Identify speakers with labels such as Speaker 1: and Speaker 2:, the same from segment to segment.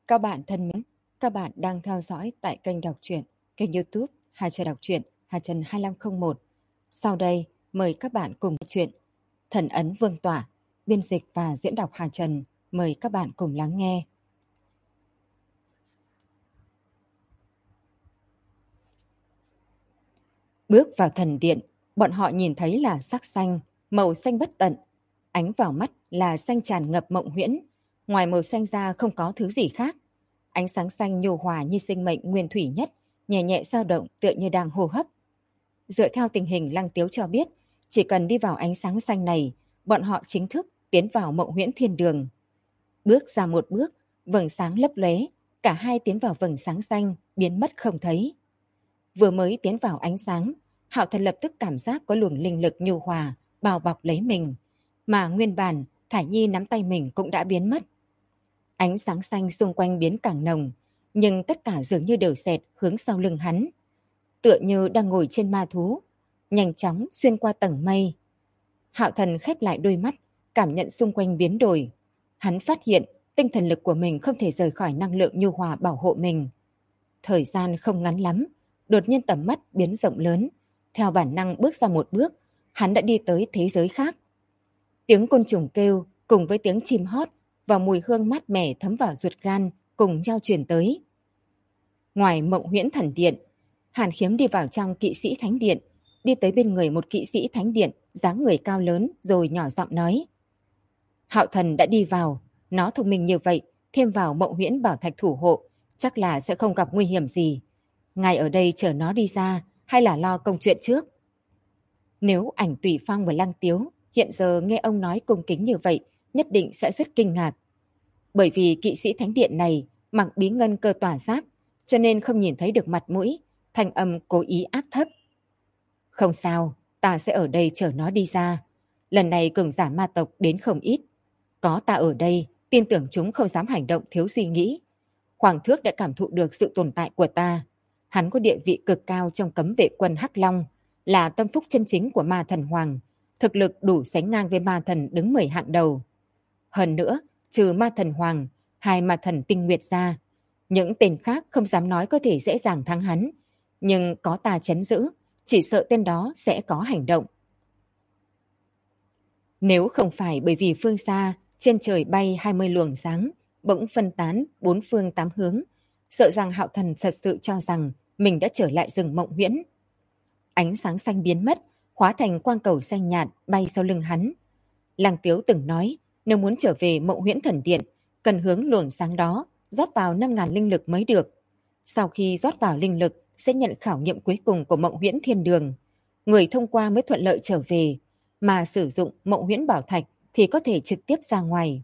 Speaker 1: Các bạn thân mến, các bạn đang theo dõi tại kênh đọc truyện, kênh YouTube Hà Trần đọc truyện, Hà Trần 2501. Sau đây, mời các bạn cùng chuyện Thần ấn Vương tỏa, biên dịch và diễn đọc Hà Trần. Mời các bạn cùng lắng nghe. Bước vào thần điện, bọn họ nhìn thấy là sắc xanh, màu xanh bất tận. Ánh vào mắt là xanh tràn ngập mộng huyễn. Ngoài màu xanh ra không có thứ gì khác. Ánh sáng xanh nhu hòa như sinh mệnh nguyên thủy nhất, nhẹ nhẹ dao động tựa như đang hô hấp. Dựa theo tình hình Lăng Tiếu cho biết, chỉ cần đi vào ánh sáng xanh này, bọn họ chính thức tiến vào mộng huyễn thiên đường. Bước ra một bước, vầng sáng lấp lóe, cả hai tiến vào vầng sáng xanh, biến mất không thấy. Vừa mới tiến vào ánh sáng, Hạo Thần lập tức cảm giác có luồng linh lực nhu hòa bao bọc lấy mình, mà nguyên bản Thải Nhi nắm tay mình cũng đã biến mất. Ánh sáng xanh xung quanh biến càng nồng, nhưng tất cả dường như đều xẹt hướng sau lưng hắn. Tựa như đang ngồi trên ma thú, nhanh chóng xuyên qua tầng mây. Hạo Thần khép lại đôi mắt, cảm nhận xung quanh biến đổi. Hắn phát hiện tinh thần lực của mình không thể rời khỏi năng lượng nhu hòa bảo hộ mình. Thời gian không ngắn lắm, đột nhiên tầm mắt biến rộng lớn. Theo bản năng bước ra một bước, hắn đã đi tới thế giới khác. Tiếng côn trùng kêu cùng với tiếng chim hót và mùi hương mát mẻ thấm vào ruột gan cùng nhau truyền tới. Ngoài mộng huyễn thần điện, Hàn Khiếm đi vào trong kỵ sĩ thánh điện, đi tới bên người một kỵ sĩ thánh điện, dáng người cao lớn rồi nhỏ giọng nói. Hạo Thần đã đi vào, nó thông minh như vậy, thêm vào mộng huyễn bảo thạch thủ hộ, chắc là sẽ không gặp nguy hiểm gì. Ngài ở đây chờ nó đi ra, hay là lo công chuyện trước? Nếu Ảnh Tùy Phong và Lăng Tiếu hiện giờ nghe ông nói cung kính như vậy, nhất định sẽ rất kinh ngạc. Bởi vì kỵ sĩ thánh điện này mặc bí ngân cơ tỏa giáp, cho nên không nhìn thấy được mặt mũi, thanh âm cố ý áp thấp. Không sao, ta sẽ ở đây chờ nó đi ra. Lần này cường giả ma tộc đến không ít. Có ta ở đây, tin tưởng chúng không dám hành động thiếu suy nghĩ. Hoàng thước đã cảm thụ được sự tồn tại của ta. Hắn có địa vị cực cao trong cấm vệ quân Hắc Long, là tâm phúc chân chính của ma thần Hoàng, thực lực đủ sánh ngang với ma thần đứng 10 hạng đầu. Hơn nữa, trừ ma thần Hoàng, hai ma thần Tinh Nguyệt ra, những tên khác không dám nói có thể dễ dàng thắng hắn, nhưng có ta chấn giữ, chỉ sợ tên đó sẽ có hành động. Nếu không phải bởi vì phương xa, trên trời bay 20 luồng sáng, bỗng phân tán bốn phương tám hướng, sợ rằng Hạo Thần thật sự cho rằng mình đã trở lại rừng mộng huyễn. Ánh sáng xanh biến mất, hóa thành quang cầu xanh nhạt bay sau lưng hắn. Lăng Tiếu từng nói, nếu muốn trở về mộng huyễn thần điện, cần hướng luồng sáng đó rót vào 5.000 linh lực mới được. Sau khi rót vào linh lực, sẽ nhận khảo nghiệm cuối cùng của mộng huyễn thiên đường. Người thông qua mới thuận lợi trở về, mà sử dụng mộng huyễn bảo thạch thì có thể trực tiếp ra ngoài.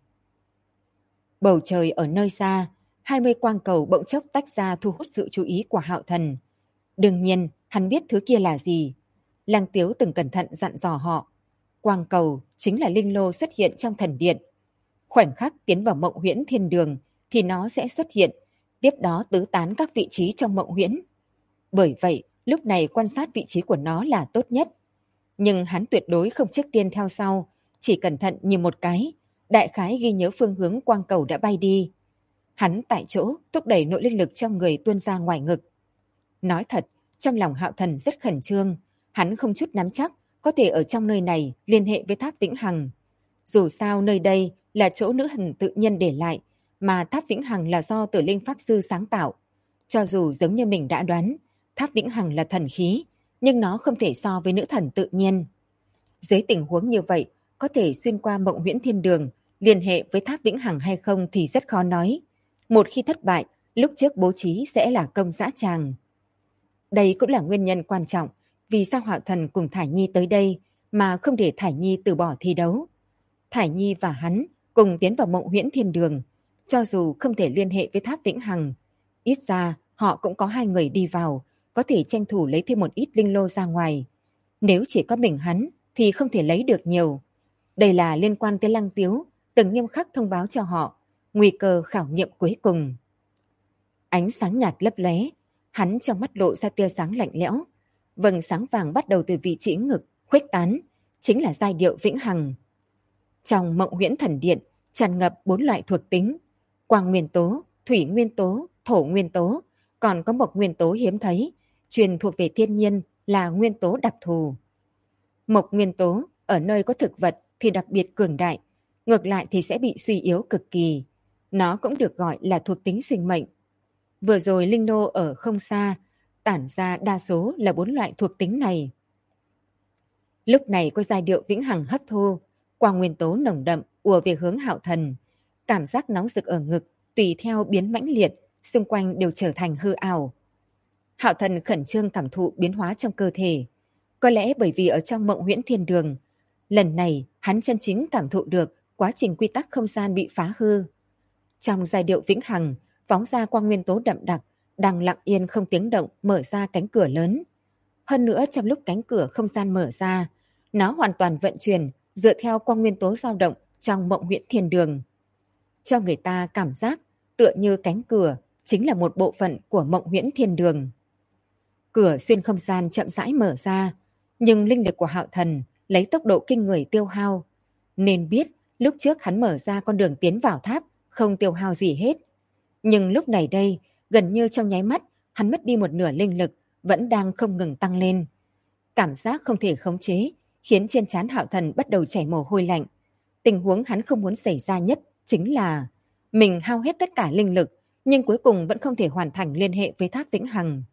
Speaker 1: Bầu trời ở nơi xa, 20 quang cầu bỗng chốc tách ra thu hút sự chú ý của Hạo Thần. Đương nhiên, hắn biết thứ kia là gì. Lăng Tiếu từng cẩn thận dặn dò họ. Quang cầu chính là linh lô xuất hiện trong thần điện. Khoảnh khắc tiến vào mộng huyễn thiên đường thì nó sẽ xuất hiện, tiếp đó tứ tán các vị trí trong mộng huyễn. Bởi vậy, lúc này quan sát vị trí của nó là tốt nhất. Nhưng hắn tuyệt đối không trước tiên theo sau, chỉ cẩn thận nhìn một cái, đại khái ghi nhớ phương hướng quang cầu đã bay đi. Hắn tại chỗ thúc đẩy nội linh lực trong người tuôn ra ngoài ngực. Nói thật, trong lòng Hạo Thần rất khẩn trương, hắn không chút nắm chắc có thể ở trong nơi này liên hệ với tháp Vĩnh Hằng. Dù sao nơi đây là chỗ nữ thần tự nhiên để lại, mà tháp Vĩnh Hằng là do Tử Linh Pháp Sư sáng tạo. Cho dù giống như mình đã đoán, tháp Vĩnh Hằng là thần khí, nhưng nó không thể so với nữ thần tự nhiên. Dưới tình huống như vậy, có thể xuyên qua mộng huyễn thiên đường, liên hệ với tháp Vĩnh Hằng hay không thì rất khó nói. Một khi thất bại, lúc trước bố trí sẽ là công dã tràng. Đây cũng là nguyên nhân quan trọng vì sao Hạo Thần cùng Thải Nhi tới đây mà không để Thải Nhi từ bỏ thi đấu. Thải Nhi và hắn cùng tiến vào mộng huyễn thiên đường, cho dù không thể liên hệ với tháp Vĩnh Hằng, ít ra họ cũng có hai người đi vào, có thể tranh thủ lấy thêm một ít linh lô ra ngoài. Nếu chỉ có mình hắn thì không thể lấy được nhiều. Đây là liên quan tới Lăng Tiếu, từng nghiêm khắc thông báo cho họ, nguy cơ khảo nghiệm cuối cùng. Ánh sáng nhạt lấp lóe, hắn trong mắt lộ ra tia sáng lạnh lẽo. Vầng sáng vàng bắt đầu từ vị trí ngực, khuếch tán, chính là giai điệu vĩnh hằng. Trong mộng huyễn thần điện, tràn ngập 4 loại thuộc tính: quang nguyên tố, thủy nguyên tố, thổ nguyên tố, còn có một nguyên tố hiếm thấy, truyền thuộc về thiên nhiên là nguyên tố đặc thù. Mộc nguyên tố ở nơi có thực vật thì đặc biệt cường đại, ngược lại thì sẽ bị suy yếu cực kỳ. Nó cũng được gọi là thuộc tính sinh mệnh. Vừa rồi linh lô ở không xa, tản ra đa số là 4 loại thuộc tính này. Lúc này có giai điệu vĩnh hằng hấp thu, quang nguyên tố nồng đậm ùa về hướng Hạo Thần. Cảm giác nóng rực ở ngực, tùy theo biến mãnh liệt, xung quanh đều trở thành hư ảo. Hạo Thần khẩn trương cảm thụ biến hóa trong cơ thể. Có lẽ bởi vì ở trong mộng huyễn thiên đường, lần này hắn chân chính cảm thụ được quá trình quy tắc không gian bị phá hư. Trong giai điệu vĩnh hằng, phóng ra quang nguyên tố đậm đặc, đang lặng yên không tiếng động mở ra cánh cửa lớn. Hơn nữa trong lúc cánh cửa không gian mở ra, nó hoàn toàn vận chuyển dựa theo quang nguyên tố dao động trong mộng huyễn thiên đường. Cho người ta cảm giác tựa như cánh cửa chính là một bộ phận của mộng huyễn thiên đường. Cửa xuyên không gian chậm rãi mở ra, nhưng linh lực của Hạo Thần lấy tốc độ kinh người tiêu hao. Nên biết lúc trước hắn mở ra con đường tiến vào tháp không tiêu hao gì hết. Nhưng lúc này đây, gần như trong nháy mắt, hắn mất đi một nửa linh lực, vẫn đang không ngừng tăng lên. Cảm giác không thể khống chế, khiến trên trán Hạo Thần bắt đầu chảy mồ hôi lạnh. Tình huống hắn không muốn xảy ra nhất chính là mình hao hết tất cả linh lực, nhưng cuối cùng vẫn không thể hoàn thành liên hệ với tháp vĩnh hằng.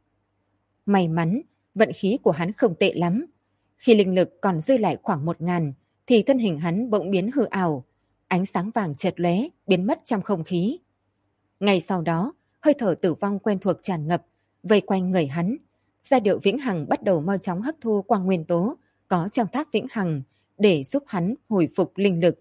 Speaker 1: May mắn, vận khí của hắn không tệ lắm. Khi linh lực còn dư lại khoảng 1000, thì thân hình hắn bỗng biến hư ảo, ánh sáng vàng chợt lóe, biến mất trong không khí. Ngay sau đó, hơi thở tử vong quen thuộc tràn ngập, vây quanh người hắn. Giai điệu vĩnh hằng bắt đầu mau chóng hấp thu quang nguyên tố có trong tháp vĩnh hằng để giúp hắn hồi phục linh lực.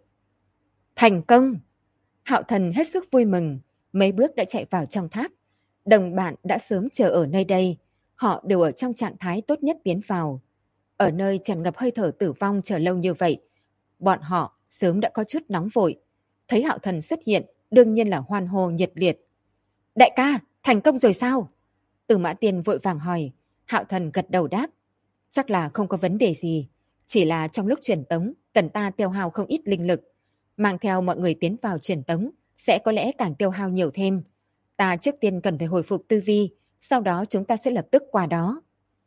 Speaker 1: Thành công! Hạo Thần hết sức vui mừng, mấy bước đã chạy vào trong tháp. Đồng bạn đã sớm chờ ở nơi đây, họ đều ở trong trạng thái tốt nhất tiến vào. Ở nơi tràn ngập hơi thở tử vong chờ lâu như vậy, bọn họ sớm đã có chút nóng vội. Thấy Hạo Thần xuất hiện, đương nhiên là hoan hô nhiệt liệt. Đại ca, thành công rồi sao? Từ Mã Tiên vội vàng hỏi. Hạo Thần gật đầu đáp. Chắc là không có vấn đề gì. Chỉ là trong lúc truyền tống, cần ta tiêu hao không ít linh lực. Mang theo mọi người tiến vào truyền tống, sẽ có lẽ càng tiêu hao nhiều thêm. Ta trước tiên cần phải hồi phục tư vi, sau đó chúng ta sẽ lập tức qua đó.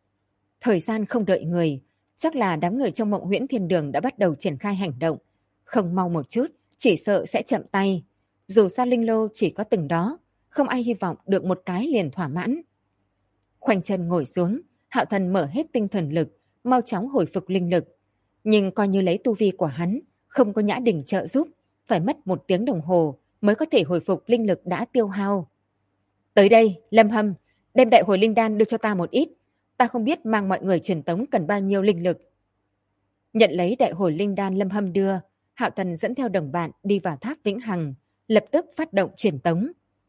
Speaker 1: Thời gian không đợi người, chắc là đám người trong mộng huyễn thiên đường đã bắt đầu triển khai hành động. Không mau một chút, chỉ sợ sẽ chậm tay. Dù sao linh lô chỉ có từng đó, không ai hy vọng được một cái liền thỏa mãn. Khoanh chân ngồi xuống, Hạo Thần mở hết tinh thần lực, mau chóng hồi phục linh lực. Nhưng coi như lấy tu vi của hắn, không có Nhã Đình trợ giúp, phải mất 1 tiếng đồng hồ mới có thể hồi phục linh lực đã tiêu hao. Tới đây, Lâm Hâm, đem đại hồi linh đan đưa cho ta một ít. Ta không biết mang mọi người truyền tống cần bao nhiêu linh lực. Nhận lấy đại hồi linh đan Lâm Hâm đưa, Hạo Thần dẫn theo đồng bạn đi vào tháp vĩnh hằng, lập tức phát động truyền tống.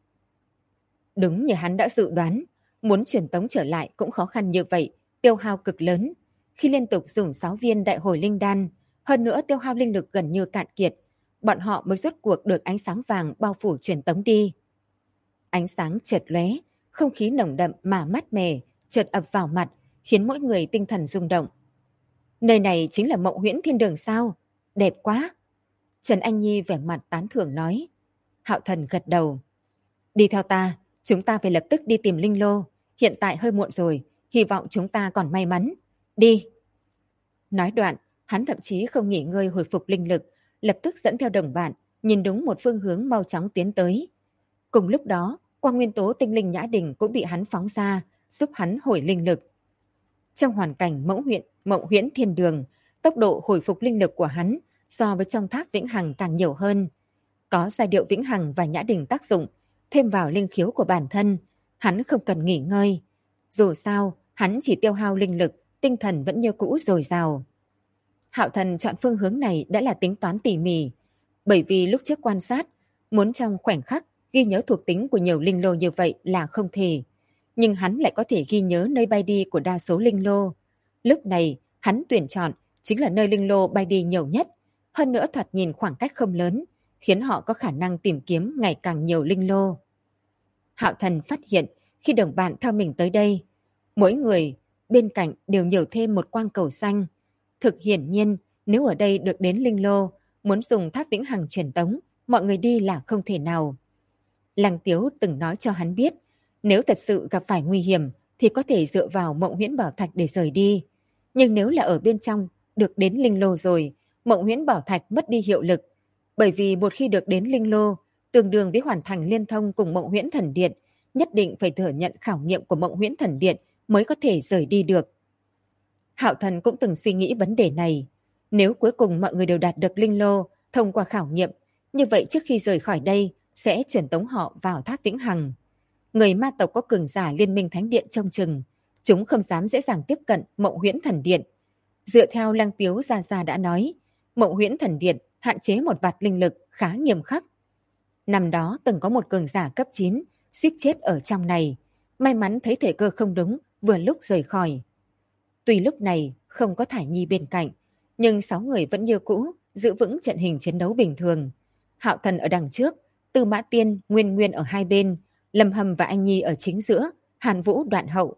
Speaker 1: Đúng như hắn đã dự đoán, muốn truyền tống trở lại cũng khó khăn như vậy, tiêu hao cực lớn. Khi liên tục dùng 6 viên đại hồi linh đan, hơn nữa tiêu hao linh lực gần như cạn kiệt, bọn họ mới rốt cuộc được ánh sáng vàng bao phủ truyền tống đi. Ánh sáng chợt lóe, không khí nồng đậm mà mát mẻ chợt ập vào mặt, khiến mỗi người tinh thần rung động. Nơi này chính là mộng huyễn thiên đường sao? Đẹp quá! Trần Anh Nhi vẻ mặt tán thưởng nói. Hạo Thần gật đầu. Đi theo ta, chúng ta phải lập tức đi tìm linh lô. Hiện tại hơi muộn rồi, hy vọng chúng ta còn may mắn. Đi! Nói đoạn, hắn thậm chí không nghỉ ngơi hồi phục linh lực, lập tức dẫn theo đồng bạn, nhìn đúng một phương hướng mau chóng tiến tới. Cùng lúc đó, quang nguyên tố tinh linh Nhã Đình cũng bị hắn phóng ra, giúp hắn hồi linh lực. Trong hoàn cảnh mộng huyễn thiên đường, tốc độ hồi phục linh lực của hắn so với trong tháp vĩnh hằng càng nhiều hơn. Có giai điệu vĩnh hằng và Nhã Đình tác dụng, thêm vào linh khiếu của bản thân, hắn không cần nghỉ ngơi. Dù sao, hắn chỉ tiêu hao linh lực, tinh thần vẫn như cũ dồi dào. Hạo Thần chọn phương hướng này đã là tính toán tỉ mỉ, bởi vì lúc trước quan sát, muốn trong khoảnh khắc ghi nhớ thuộc tính của nhiều linh lô như vậy là không thể. Nhưng hắn lại có thể ghi nhớ nơi bay đi của đa số linh lô. Lúc này, hắn tuyển chọn chính là nơi linh lô bay đi nhiều nhất, hơn nữa thoạt nhìn khoảng cách không lớn, khiến họ có khả năng tìm kiếm ngày càng nhiều linh lô. Hạo Thần phát hiện khi đồng bạn theo mình tới đây, mỗi người bên cạnh đều nhiều thêm một quang cầu xanh. Thực hiển nhiên, nếu ở đây được đến linh lô, muốn dùng tháp vĩnh hằng truyền tống, mọi người đi là không thể nào. Lăng Tiếu từng nói cho hắn biết, nếu thật sự gặp phải nguy hiểm thì có thể dựa vào Mộng Huyễn Bảo Thạch để rời đi. Nhưng nếu là ở bên trong, được đến Linh Lô rồi, Mộng Huyễn Bảo Thạch mất đi hiệu lực. Bởi vì một khi được đến Linh Lô, tương đương với hoàn thành liên thông cùng Mộng Huyễn Thần Điện, nhất định phải thừa nhận khảo nghiệm của Mộng Huyễn Thần Điện mới có thể rời đi được. Hạo Thần cũng từng suy nghĩ vấn đề này. Nếu cuối cùng mọi người đều đạt được Linh Lô thông qua khảo nghiệm, như vậy trước khi rời khỏi đây sẽ chuyển tống họ vào Tháp Vĩnh Hằng. Người ma tộc có cường giả Liên minh Thánh Điện trông chừng, chúng không dám dễ dàng tiếp cận Mộng Huyễn Thần Điện. Dựa theo Lăng Tiếu Gia đã nói, Mộng Huyễn Thần Điện hạn chế một vạt linh lực khá nghiêm khắc. Năm đó từng có một cường giả cấp 9 suýt chết ở trong này, may mắn thấy thời cơ không đúng, vừa lúc rời khỏi. Tuy lúc này không có Thải Nhi bên cạnh, nhưng 6 người vẫn như cũ giữ vững trận hình chiến đấu bình thường. Hạo Thần ở đằng trước, Tư Mã Tiên, Nguyên Nguyên ở hai bên, Lâm Hâm và Anh Nhi ở chính giữa, Hàn Vũ đoạn hậu.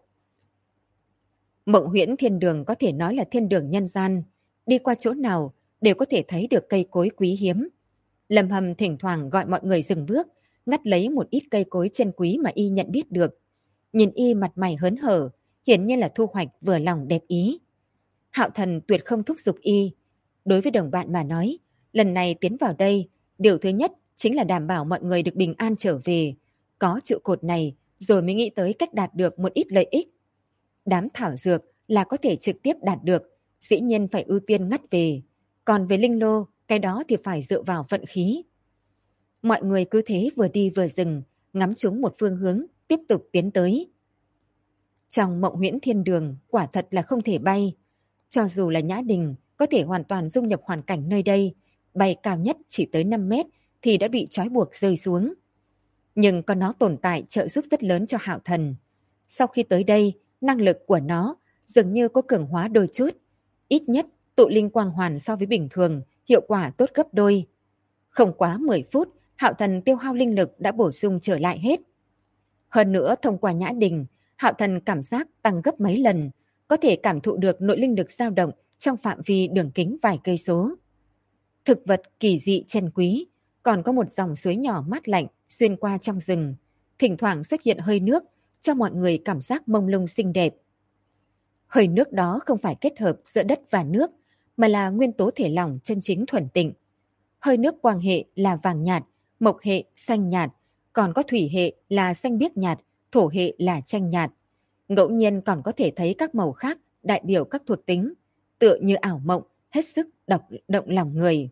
Speaker 1: Mộng Huyễn Thiên Đường có thể nói là thiên đường nhân gian, đi qua chỗ nào đều có thể thấy được cây cối quý hiếm. Lâm Hâm thỉnh thoảng gọi mọi người dừng bước, ngắt lấy một ít cây cối chân quý mà y nhận biết được. Nhìn y mặt mày hớn hở, hiển nhiên là thu hoạch vừa lòng đẹp ý. Hạo Thần tuyệt không thúc giục y. Đối với đồng bạn mà nói, lần này tiến vào đây, điều thứ nhất chính là đảm bảo mọi người được bình an trở về. Có trụ cột này rồi mới nghĩ tới cách đạt được một ít lợi ích. Đám thảo dược là có thể trực tiếp đạt được, dĩ nhiên phải ưu tiên ngắt về. Còn về linh lô, cái đó thì phải dựa vào vận khí. Mọi người cứ thế vừa đi vừa dừng, ngắm trúng một phương hướng, tiếp tục tiến tới. Trong Mộng Huyễn Thiên Đường quả thật là không thể bay. Cho dù là Nhã Đình có thể hoàn toàn dung nhập hoàn cảnh nơi đây, bay cao nhất chỉ tới 5 mét thì đã bị trói buộc rơi xuống. Nhưng có nó tồn tại trợ giúp rất lớn cho Hạo Thần. Sau khi tới đây, năng lực của nó dường như có cường hóa đôi chút. Ít nhất tụ linh quang hoàn so với bình thường, hiệu quả tốt gấp đôi. Không quá 10 phút, Hạo Thần tiêu hao linh lực đã bổ sung trở lại hết. Hơn nữa thông qua Nhã Đình, Hạo Thần cảm giác tăng gấp mấy lần, có thể cảm thụ được nội linh lực dao động trong phạm vi đường kính vài cây số. Thực vật kỳ dị chân quý, còn có một dòng suối nhỏ mát lạnh xuyên qua trong rừng, thỉnh thoảng xuất hiện hơi nước cho mọi người cảm giác mông lung xinh đẹp. Hơi nước đó không phải kết hợp giữa đất và nước, mà là nguyên tố thể lỏng chân chính thuần tịnh. Hơi nước quang hệ là vàng nhạt, mộc hệ xanh nhạt, còn có thủy hệ là xanh biếc nhạt, thổ hệ là chanh nhạt. Ngẫu nhiên còn có thể thấy các màu khác đại biểu các thuộc tính, tựa như ảo mộng, hết sức động lòng người.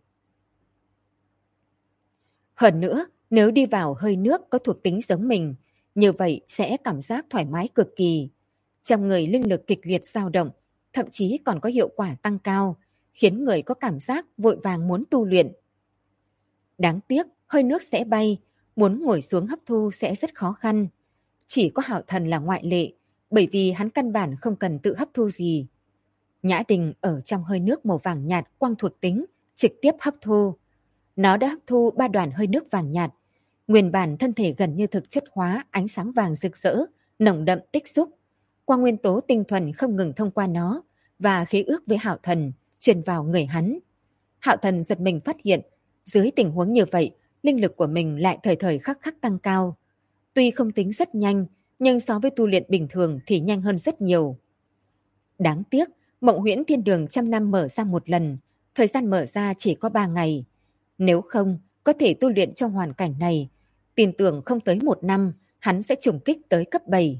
Speaker 1: Hơn nữa, nếu đi vào hơi nước có thuộc tính giống mình, như vậy sẽ cảm giác thoải mái cực kỳ. Trong người linh lực kịch liệt dao động, thậm chí còn có hiệu quả tăng cao, khiến người có cảm giác vội vàng muốn tu luyện. Đáng tiếc, hơi nước sẽ bay, muốn ngồi xuống hấp thu sẽ rất khó khăn. Chỉ có Hạo Thần là ngoại lệ, bởi vì hắn căn bản không cần tự hấp thu gì. Nhã Đình ở trong hơi nước màu vàng nhạt quang thuộc tính, trực tiếp hấp thu. Nó đã hấp thu 3 đoàn hơi nước vàng nhạt. Nguyên bản thân thể gần như thực chất hóa, ánh sáng vàng rực rỡ, nồng đậm tích xúc. Quang nguyên tố tinh thuần không ngừng thông qua nó và khế ước với Hạo Thần truyền vào người hắn. Hạo Thần giật mình phát hiện, dưới tình huống như vậy, linh lực của mình lại thời thời khắc khắc tăng cao. Tuy không tính rất nhanh, nhưng so với tu luyện bình thường thì nhanh hơn rất nhiều. Đáng tiếc, Mộng Huyễn Thiên Đường 100 năm mở ra một lần, thời gian mở ra chỉ có 3 ngày. Nếu không, có thể tu luyện trong hoàn cảnh này, tin tưởng không tới 1 năm, hắn sẽ trùng kích tới cấp 7.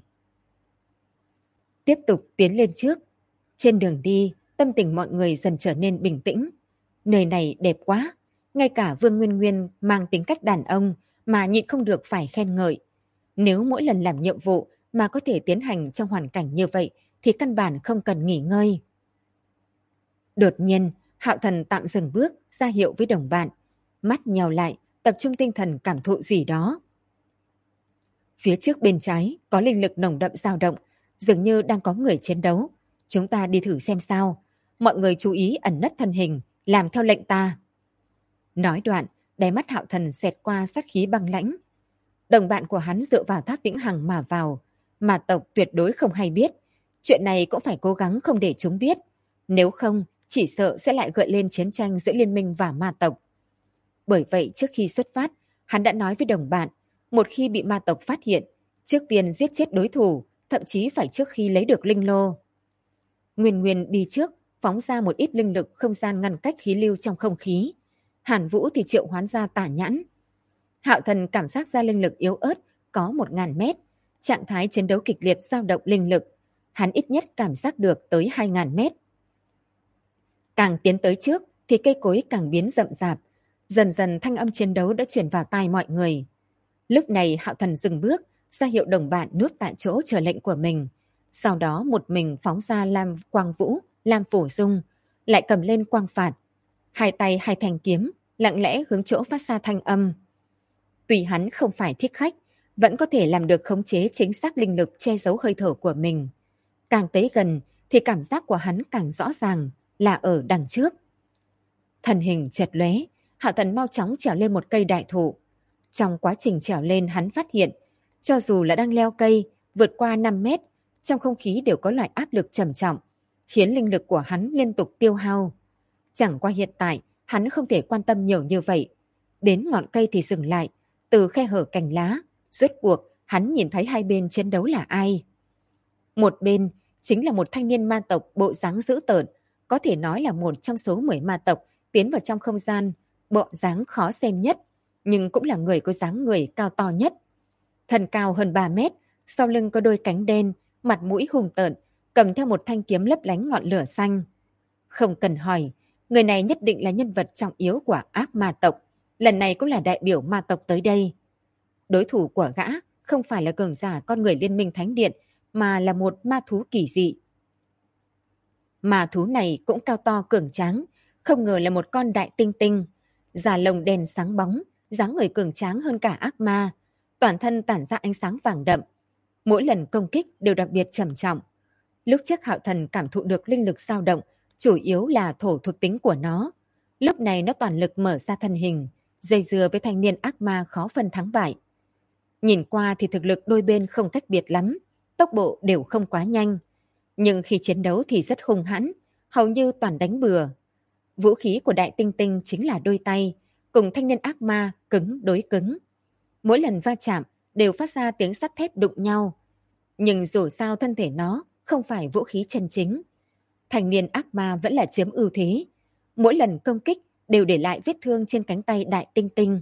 Speaker 1: Tiếp tục tiến lên trước. Trên đường đi, tâm tình mọi người dần trở nên bình tĩnh. Nơi này đẹp quá, ngay cả Vương Nguyên Nguyên mang tính cách đàn ông mà nhịn không được phải khen ngợi. Nếu mỗi lần làm nhiệm vụ mà có thể tiến hành trong hoàn cảnh như vậy thì căn bản không cần nghỉ ngơi. Đột nhiên, Hạo Thần tạm dừng bước, ra hiệu với đồng bạn. Mắt nhèo lại, tập trung tinh thần cảm thụ gì đó. Phía trước bên trái có linh lực nồng đậm dao động, dường như đang có người chiến đấu. Chúng ta đi thử xem sao. Mọi người chú ý ẩn nấp thân hình, làm theo lệnh ta. Nói đoạn, đáy mắt Hạo Thần xẹt qua sát khí băng lãnh. Đồng bạn của hắn dựa vào Tháp Vĩnh Hằng mà vào, mà tộc tuyệt đối không hay biết. Chuyện này cũng phải cố gắng không để chúng biết. Nếu không, chỉ sợ sẽ lại gợi lên chiến tranh giữa liên minh và ma tộc. Bởi vậy trước khi xuất phát, hắn đã nói với đồng bạn, Một khi bị ma tộc phát hiện, trước tiên giết chết đối thủ, thậm chí phải trước khi lấy được linh lô. Nguyên Nguyên đi trước, phóng ra một ít linh lực không gian ngăn cách khí lưu trong không khí. Hàn Vũ thì triệu hoán ra tả nhãn. Hạo Thần cảm giác ra linh lực yếu ớt có 1000 mét, trạng thái chiến đấu kịch liệt dao động linh lực. Hắn ít nhất cảm giác được tới 2000 mét. Càng tiến tới trước thì cây cối càng biến rậm rạp. Dần dần thanh âm chiến đấu đã chuyển vào tai mọi người. Lúc này Hạo Thần dừng bước, ra hiệu đồng bạn nuốt tại chỗ chờ lệnh của mình. Sau đó một mình phóng ra Lam Quang Vũ, Lam Phổ Dung, lại cầm lên quang phạt. Hai tay hai thanh kiếm, lặng lẽ hướng chỗ phát ra thanh âm. Tuy hắn không phải thích khách, vẫn có thể làm được khống chế chính xác linh lực che giấu hơi thở của mình. Càng tới gần thì cảm giác của hắn càng rõ ràng là ở đằng trước. Thân hình chợt lóe, Hạo Thần mau chóng trèo lên một cây đại thụ. Trong quá trình trèo lên hắn phát hiện, cho dù là đang leo cây, vượt qua 5 mét, trong không khí đều có loại áp lực trầm trọng, khiến linh lực của hắn liên tục tiêu hao. Chẳng qua hiện tại, hắn không thể quan tâm nhiều như vậy. Đến ngọn cây thì dừng lại, từ khe hở cành lá, rốt cuộc hắn nhìn thấy hai bên chiến đấu là ai. Một bên chính là một thanh niên ma tộc bộ dáng dữ tợn, có thể nói là một trong số 10 ma tộc tiến vào trong không gian, bộ dáng khó xem nhất, nhưng cũng là người có dáng người cao to nhất. Thân cao hơn 3 mét, sau lưng có đôi cánh đen, mặt mũi hung tợn, cầm theo một thanh kiếm lấp lánh ngọn lửa xanh. Không cần hỏi, người này nhất định là nhân vật trọng yếu của ác ma tộc, lần này cũng là đại biểu ma tộc tới đây. Đối thủ của gã không phải là cường giả con người Liên minh Thánh Điện, mà là một ma thú kỳ dị. Ma thú này cũng cao to cường tráng, không ngờ là một con đại tinh tinh, da lông đen sáng bóng, dáng người cường tráng hơn cả ác ma, toàn thân tản ra ánh sáng vàng đậm. Mỗi lần công kích đều đặc biệt trầm trọng. Lúc trước Hạo Thần cảm thụ được linh lực dao động, chủ yếu là thổ thuộc tính của nó. Lúc này nó toàn lực mở ra thân hình, dây dưa với thanh niên ác ma khó phân thắng bại. Nhìn qua thì thực lực đôi bên không cách biệt lắm, tốc độ đều không quá nhanh. Nhưng khi chiến đấu thì rất hung hãn, hầu như toàn đánh bừa. Vũ khí của đại tinh tinh chính là đôi tay, cùng thanh niên ác ma cứng đối cứng. Mỗi lần va chạm đều phát ra tiếng sắt thép đụng nhau. Nhưng dù sao thân thể nó không phải vũ khí chân chính. Thanh niên ác ma vẫn là chiếm ưu thế. Mỗi lần công kích đều để lại vết thương trên cánh tay đại tinh tinh.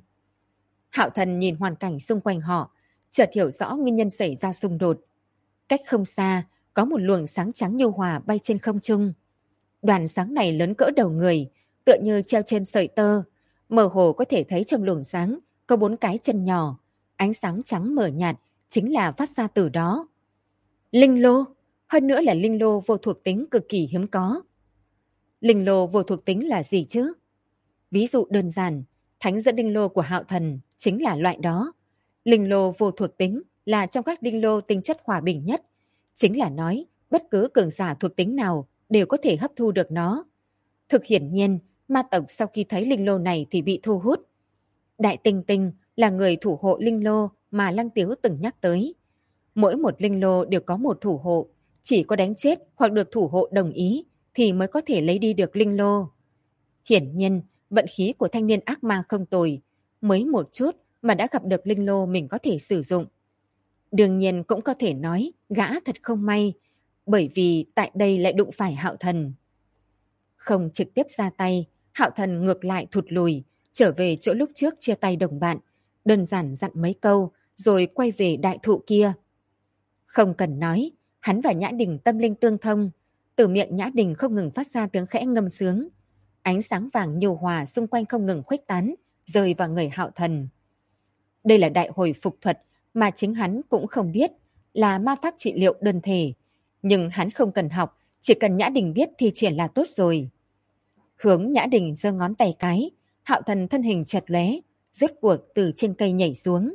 Speaker 1: Hạo Thần nhìn hoàn cảnh xung quanh họ, chợt hiểu rõ nguyên nhân xảy ra xung đột. Cách không xa, có một luồng sáng trắng nhu hòa bay trên không trung. Đoàn sáng này lớn cỡ đầu người, tựa như treo trên sợi tơ. Mơ hồ có thể thấy trong luồng sáng có 4 cái chân nhỏ. Ánh sáng trắng mờ nhạt chính là phát ra từ đó. Linh lô, hơn nữa là linh lô vô thuộc tính cực kỳ hiếm có. Linh lô vô thuộc tính là gì chứ? Ví dụ đơn giản, thánh dẫn linh lô của Hạo Thần chính là loại đó. Linh lô vô thuộc tính là trong các linh lô tính chất hòa bình nhất. Chính là nói, bất cứ cường giả thuộc tính nào đều có thể hấp thu được nó. Thực hiển nhiên, ma tộc sau khi thấy linh lô này thì bị thu hút. Đại tinh tinh là người thủ hộ linh lô mà Lăng Tiếu từng nhắc tới. Mỗi một linh lô đều có một thủ hộ, chỉ có đánh chết hoặc được thủ hộ đồng ý thì mới có thể lấy đi được linh lô. Hiển nhiên, vận khí của thanh niên ác ma không tồi, mới một chút mà đã gặp được linh lô mình có thể sử dụng. Đương nhiên cũng có thể nói gã thật không may, bởi vì tại đây lại đụng phải Hạo Thần. Không trực tiếp ra tay, Hạo Thần ngược lại thụt lùi, trở về chỗ lúc trước chia tay đồng bạn, đơn giản dặn mấy câu rồi quay về đại thụ kia. Không cần nói, hắn và Nhã Đình tâm linh tương thông, từ miệng Nhã Đình không ngừng phát ra tiếng khẽ ngâm sướng. Ánh sáng vàng nhu hòa xung quanh không ngừng khuếch tán, rơi vào người Hạo Thần. Đây là đại hồi phục thuật mà chính hắn cũng không biết, là ma pháp trị liệu đơn thể. Nhưng hắn không cần học, chỉ cần Nhã Đình biết thì triển là tốt rồi. Hướng Nhã Đình giơ ngón tay cái, Hạo Thần thân hình chật lóe, rốt cuộc từ trên cây nhảy xuống.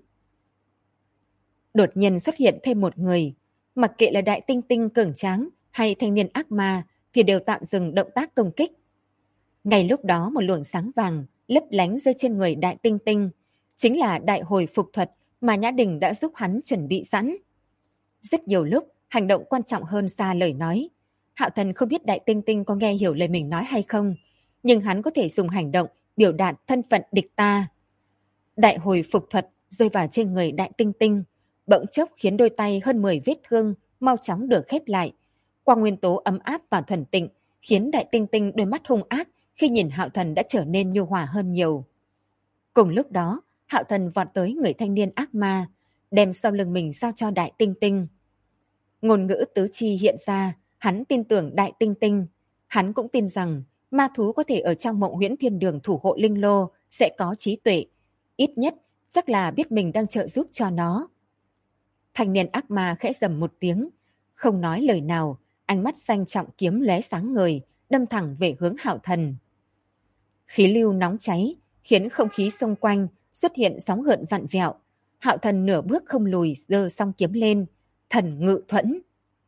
Speaker 1: Đột nhiên xuất hiện thêm một người, mặc kệ là đại tinh tinh cường tráng hay thanh niên ác ma thì đều tạm dừng động tác công kích. Ngay lúc đó một luồng sáng vàng lấp lánh rơi trên người đại tinh tinh, chính là đại hồi phục thuật mà Nhã Đình đã giúp hắn chuẩn bị sẵn. Rất nhiều lúc, hành động quan trọng hơn xa lời nói. Hạo Thần không biết đại tinh tinh có nghe hiểu lời mình nói hay không, nhưng hắn có thể dùng hành động biểu đạt thân phận địch ta. Đại hồi phục thuật rơi vào trên người Đại Tinh Tinh, bỗng chốc khiến đôi tay hơn 10 vết thương mau chóng được khép lại. Quang nguyên tố ấm áp và thuần tịnh khiến Đại Tinh Tinh đôi mắt hung ác khi nhìn Hạo Thần đã trở nên nhu hòa hơn nhiều. Cùng lúc đó, Hạo Thần vọt tới người thanh niên ác ma, đem sau lưng mình giao cho Đại Tinh Tinh. Ngôn ngữ tứ chi hiện ra, hắn tin tưởng Đại Tinh Tinh. Hắn cũng tin rằng ma thú có thể ở trong Mộng Huyễn Thiên Đường thủ hộ linh lô sẽ có trí tuệ. Ít nhất chắc là biết mình đang trợ giúp cho nó. Thanh niên ác ma khẽ rầm một tiếng, không nói lời nào, ánh mắt xanh trọng kiếm lóe sáng ngời, đâm thẳng về hướng Hạo Thần. Khí lưu nóng cháy khiến không khí xung quanh xuất hiện sóng gợn vặn vẹo. Hạo Thần nửa bước không lùi, giơ song kiếm lên, thần ngự thuẫn.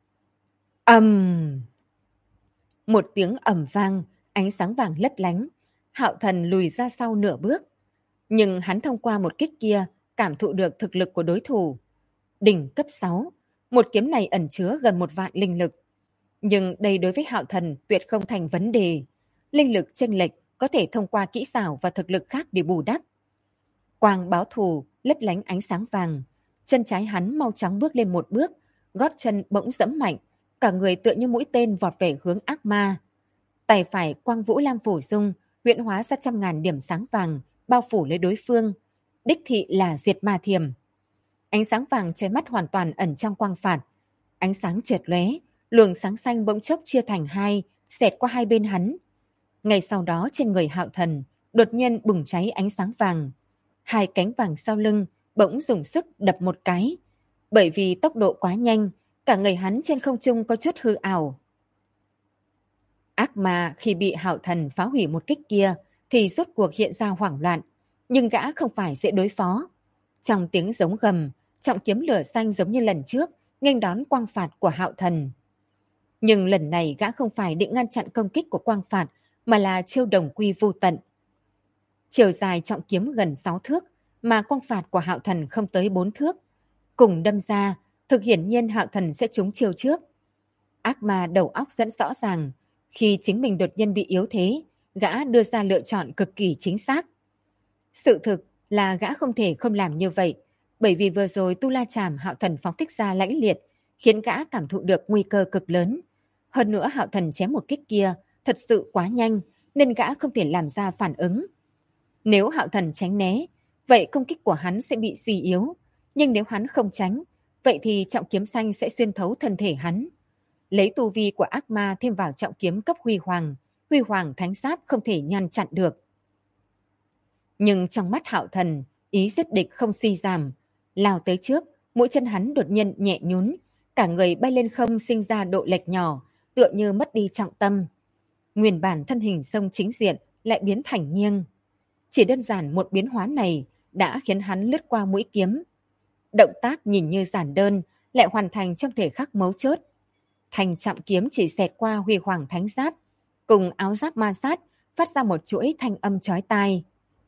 Speaker 1: Ầm! Một tiếng ầm vang, ánh sáng vàng lấp lánh. Hạo Thần lùi ra sau nửa bước, nhưng hắn thông qua một kích kia cảm thụ được thực lực của đối thủ. Đỉnh cấp 6, một kiếm này ẩn chứa gần 1 vạn linh lực. Nhưng đây đối với Hạo Thần tuyệt không thành vấn đề. Linh lực chênh lệch có thể thông qua kỹ xảo và thực lực khác để bù đắp. Quang báo thù lấp lánh ánh sáng vàng, chân trái hắn mau chóng bước lên một bước, gót chân bỗng giẫm mạnh, cả người tựa như mũi tên vọt về hướng ác ma. Tay phải Quang Vũ Lam Phổ Dung huyễn hóa ra trăm ngàn điểm sáng vàng bao phủ lấy đối phương, đích thị là diệt ma thiểm. Ánh sáng vàng chói mắt hoàn toàn ẩn trong quang phạt, ánh sáng chợt lóe, luồng sáng xanh bỗng chốc chia thành hai, xẹt qua hai bên hắn. Ngay sau đó trên người Hạo Thần đột nhiên bùng cháy ánh sáng vàng, hai cánh vàng sau lưng bỗng dùng sức đập một cái, bởi vì tốc độ quá nhanh, cả người hắn trên không trung có chút hư ảo. Ác ma khi bị Hạo Thần phá hủy một kích kia thì rốt cuộc hiện ra hoảng loạn, nhưng gã không phải dễ đối phó. Trong tiếng giống gầm, trọng kiếm lửa xanh giống như lần trước nghênh đón quang phạt của Hạo Thần. Nhưng lần này gã không phải định ngăn chặn công kích của quang phạt, mà là chiêu đồng quy vô tận. Chiều dài trọng kiếm gần 6 thước, mà quang phạt của Hạo Thần không tới 4 thước. Cùng đâm ra, thực hiển nhiên Hạo Thần sẽ trúng chiêu trước. Ác ma đầu óc dẫn rõ ràng, khi chính mình đột nhiên bị yếu thế, gã đưa ra lựa chọn cực kỳ chính xác. Sự thực là gã không thể không làm như vậy, bởi vì vừa rồi Tu La Chảm Hạo Thần phóng thích ra lãnh liệt, khiến gã cảm thụ được nguy cơ cực lớn. Hơn nữa Hạo Thần chém một kích kia thật sự quá nhanh, nên gã không thể làm ra phản ứng. Nếu Hạo Thần tránh né, vậy công kích của hắn sẽ bị suy yếu. Nhưng nếu hắn không tránh, vậy thì trọng kiếm xanh sẽ xuyên thấu thân thể hắn. Lấy tu vi của ác ma thêm vào trọng kiếm cấp huy hoàng thánh giáp không thể ngăn chặn được. Nhưng trong mắt Hạo Thần, ý giết địch không suy giảm. Lao tới trước, mũi chân hắn đột nhiên nhẹ nhún, cả người bay lên không sinh ra độ lệch nhỏ, tựa như mất đi trọng tâm. Nguyên bản thân hình sông chính diện lại biến thành nghiêng. Chỉ đơn giản một biến hóa này đã khiến hắn lướt qua mũi kiếm. Động tác nhìn như giản đơn, lại hoàn thành trong thời khắc mấu chốt. Thành trọng kiếm chỉ xẹt qua huy hoàng thánh giáp, cùng áo giáp ma sát, phát ra một chuỗi thanh âm chói tai.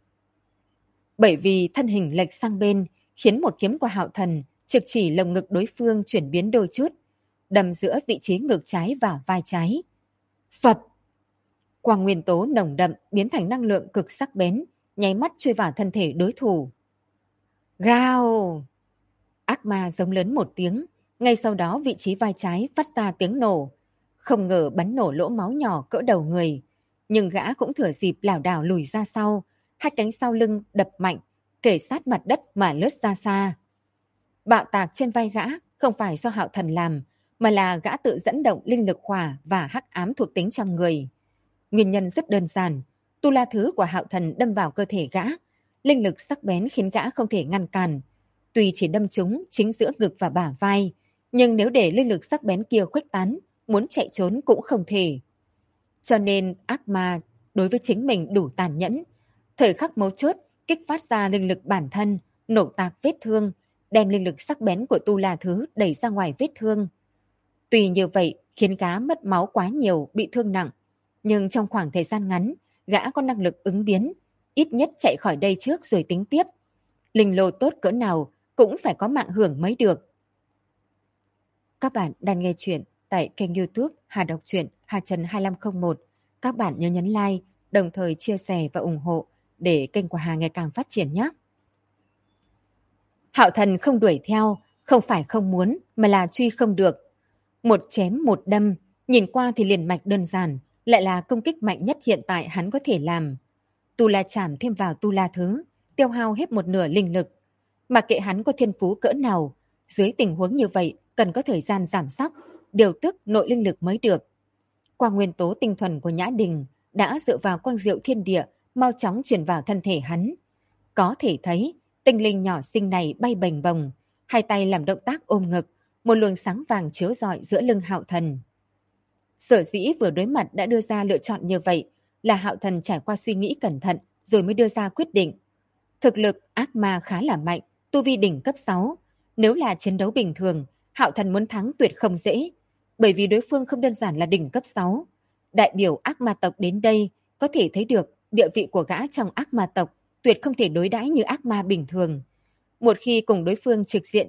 Speaker 1: Bởi vì thân hình lệch sang bên, khiến một kiếm của Hạo Thần trực chỉ lồng ngực đối phương chuyển biến đôi chút, đâm giữa vị trí ngực trái và vai trái. Phập! Quang nguyên tố nồng đậm biến thành năng lượng cực sắc bén, nháy mắt chui vào thân thể đối thủ. Gào! Ác ma giống lớn một tiếng, ngay sau đó vị trí vai trái phát ra tiếng nổ. Không ngờ bắn nổ lỗ máu nhỏ cỡ đầu người, nhưng gã cũng thừa dịp lảo đảo lùi ra sau, hai cánh sau lưng đập mạnh, kề sát mặt đất mà lướt ra xa. Bạo tạc trên vai gã không phải do Hạo Thần làm, mà là gã tự dẫn động linh lực hỏa và hắc ám thuộc tính trong người. Nguyên nhân rất đơn giản, tu la thứ của Hạo Thần đâm vào cơ thể gã, linh lực sắc bén khiến gã không thể ngăn cản. Tuy chỉ đâm trúng chính giữa ngực và bả vai, nhưng nếu để linh lực sắc bén kia khuếch tán, muốn chạy trốn cũng không thể. Cho nên ác ma đối với chính mình đủ tàn nhẫn, thời khắc mấu chốt kích phát ra linh lực bản thân, nổ tạc vết thương, đem linh lực sắc bén của tu la thứ đẩy ra ngoài vết thương. Tuy như vậy khiến gã mất máu quá nhiều, bị thương nặng, nhưng trong khoảng thời gian ngắn, gã có năng lực ứng biến, ít nhất chạy khỏi đây trước rồi tính tiếp. Linh lô tốt cỡ nào cũng phải có mạng hưởng mới được. Các bạn đang nghe chuyện tại kênh YouTube Hà Đọc Truyện Hà Trần 2501. Các bạn nhớ nhấn like, đồng thời chia sẻ và ủng hộ để kênh của Hà ngày càng phát triển nhé. Hạo Thần không đuổi theo, không phải không muốn mà là truy không được. Một chém một đâm, nhìn qua thì liền mạch đơn giản, lại là công kích mạnh nhất hiện tại hắn có thể làm. Tu La Chảm thêm vào Tu La Thứ, tiêu hao hết một nửa linh lực. Mặc kệ hắn có thiên phú cỡ nào, dưới tình huống như vậy cần có thời gian giảm sóc, điều tức nội linh lực mới được. Qua nguyên tố tinh thuần của Nhã Đình đã dựa vào quang diệu thiên địa mau chóng truyền vào thân thể hắn. Có thể thấy, tinh linh nhỏ xinh này bay bềnh bồng, hai tay làm động tác ôm ngực, một luồng sáng vàng chiếu rọi giữa lưng Hạo Thần. Sở dĩ vừa đối mặt đã đưa ra lựa chọn như vậy là Hạo Thần trải qua suy nghĩ cẩn thận rồi mới đưa ra quyết định. Thực lực ác ma khá là mạnh, tu vi đỉnh cấp 6. Nếu là chiến đấu bình thường, Hạo Thần muốn thắng tuyệt không dễ, bởi vì đối phương không đơn giản là đỉnh cấp 6. Đại biểu ác ma tộc đến đây có thể thấy được địa vị của gã trong ác ma tộc tuyệt không thể đối đãi như ác ma bình thường. Một khi cùng đối phương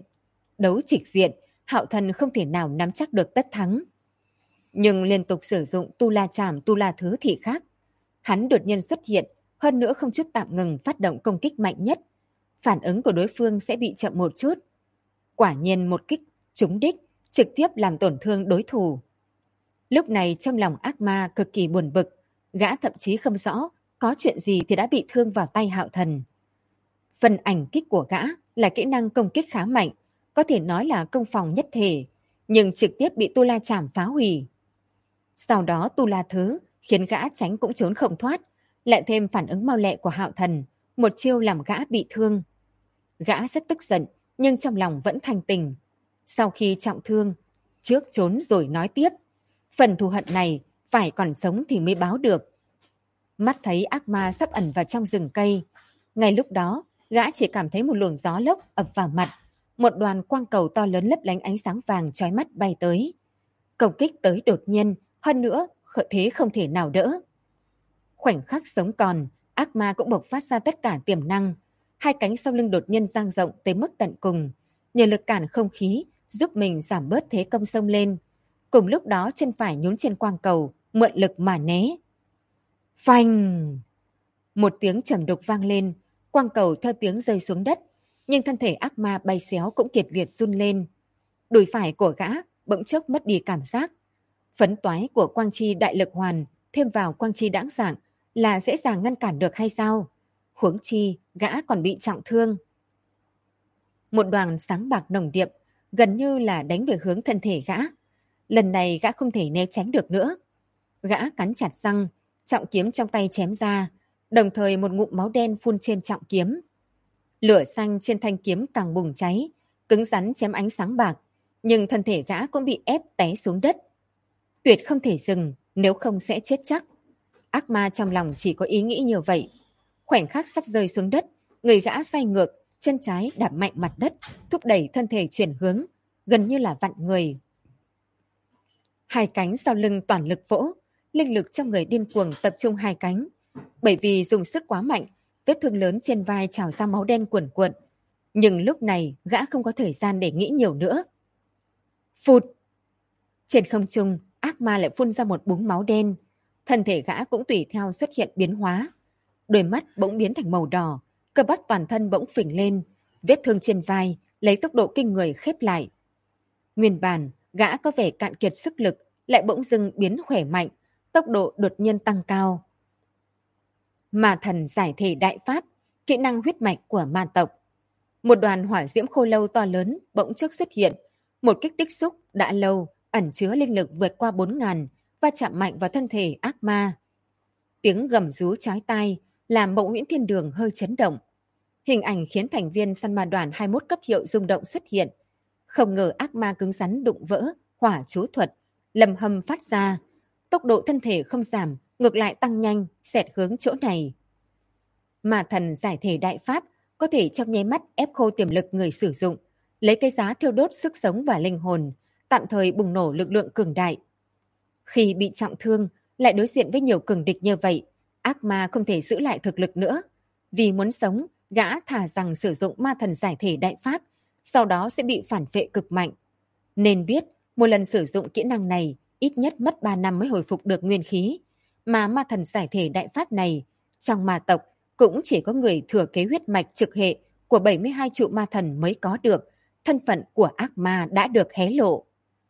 Speaker 1: đấu trực diện, Hạo Thần không thể nào nắm chắc được tất thắng. Nhưng liên tục sử dụng Tu La Chảm, Tu La Thứ thì khác. Hắn đột nhiên xuất hiện, hơn nữa không chút tạm ngừng phát động công kích mạnh nhất. Phản ứng của đối phương sẽ bị chậm một chút. Quả nhiên một kích trúng đích, trực tiếp làm tổn thương đối thủ. Lúc này trong lòng ác ma cực kỳ buồn bực, gã thậm chí không rõ có chuyện gì thì đã bị thương vào tay Hạo Thần. Phần ảnh kích của gã là kỹ năng công kích khá mạnh, có thể nói là công phòng nhất thể, nhưng trực tiếp bị Tu La Chảm phá hủy. Sau đó Tu La Thứ khiến gã tránh cũng trốn không thoát, lại thêm phản ứng mau lẹ của Hạo Thần, một chiêu làm gã bị thương. Gã rất tức giận, nhưng trong lòng vẫn thanh tình. Sau khi trọng thương, trước trốn rồi nói tiếp. Phần thù hận này phải còn sống thì mới báo được. Mắt thấy ác ma sắp ẩn vào trong rừng cây. Ngay lúc đó, gã chỉ cảm thấy một luồng gió lốc ập vào mặt. Một đoàn quang cầu to lớn lấp lánh ánh sáng vàng chói mắt bay tới. Công kích tới đột nhiên, hơn nữa thế không thể nào đỡ. Khoảnh khắc sống còn, ác ma cũng bộc phát ra tất cả tiềm năng. Hai cánh sau lưng đột nhiên dang rộng tới mức tận cùng. Nhờ lực cản không khí, giúp mình giảm bớt thế công xông lên. Cùng lúc đó chân phải nhún trên quang cầu, mượn lực mà né. Phanh! Một tiếng trầm đục vang lên, quang cầu theo tiếng rơi xuống đất, nhưng thân thể ác ma bay xéo cũng kiệt liệt run lên. Đùi phải của gã bỗng chốc mất đi cảm giác. Phấn toái của quang chi đại lực hoàn thêm vào quang chi đãng dạng là dễ dàng ngăn cản được hay sao? Huống chi gã còn bị trọng thương. Một đoàn sáng bạc nồng điệp gần như là đánh về hướng thân thể gã. Lần này gã không thể né tránh được nữa. Gã cắn chặt răng, trọng kiếm trong tay chém ra, đồng thời một ngụm máu đen phun trên trọng kiếm. Lửa xanh trên thanh kiếm càng bùng cháy, cứng rắn chém ánh sáng bạc, nhưng thân thể gã cũng bị ép té xuống đất. Tuyệt không thể dừng, nếu không sẽ chết chắc. Ác ma trong lòng chỉ có ý nghĩ như vậy. Khoảnh khắc sắp rơi xuống đất, người gã xoay ngược, chân trái đạp mạnh mặt đất, thúc đẩy thân thể chuyển hướng, gần như là vặn người. Hai cánh sau lưng toàn lực vỗ, linh lực trong người điên cuồng tập trung hai cánh. Bởi vì dùng sức quá mạnh, vết thương lớn trên vai trào ra máu đen cuồn cuộn. Nhưng lúc này gã không có thời gian để nghĩ nhiều nữa. Phụt! Trên không trung, ác ma lại phun ra một búng máu đen. Thân thể gã cũng tùy theo xuất hiện biến hóa. Đôi mắt bỗng biến thành màu đỏ, cơ bắp toàn thân bỗng phình lên, vết thương trên vai lấy tốc độ kinh người khép lại. Nguyên bản, gã có vẻ cạn kiệt sức lực, lại bỗng dưng biến khỏe mạnh, tốc độ đột nhiên tăng cao. Ma thần giải thể đại pháp, kỹ năng huyết mạch của ma tộc. Một đoàn hỏa diễm khô lâu to lớn bỗng chốc xuất hiện, một kích tích xúc đã lâu, ẩn chứa linh lực vượt qua 4.000, và chạm mạnh vào thân thể ác ma. Tiếng gầm rú chói tai làm Mộng Nguyễn Thiên Đường hơi chấn động. Hình ảnh khiến thành viên săn ma đoàn 21 cấp hiệu rung động xuất hiện. Không ngờ ác ma cứng rắn đụng vỡ, hỏa chú thuật, lầm hầm phát ra. Tốc độ thân thể không giảm, ngược lại tăng nhanh, xẹt hướng chỗ này. Ma thần giải thể đại pháp có thể trong nháy mắt ép khô tiềm lực người sử dụng, lấy cái giá thiêu đốt sức sống và linh hồn, tạm thời bùng nổ lực lượng cường đại. Khi bị trọng thương, lại đối diện với nhiều cường địch như vậy, ác ma không thể giữ lại thực lực nữa. Vì muốn sống, gã thà rằng sử dụng ma thần giải thể đại pháp, sau đó sẽ bị phản vệ cực mạnh. Nên biết, một lần sử dụng kỹ năng này, ít nhất mất 3 năm mới hồi phục được nguyên khí. Mà ma thần giải thể đại pháp này, trong ma tộc, cũng chỉ có người thừa kế huyết mạch trực hệ của 72 trụ ma thần mới có được, thân phận của ác ma đã được hé lộ.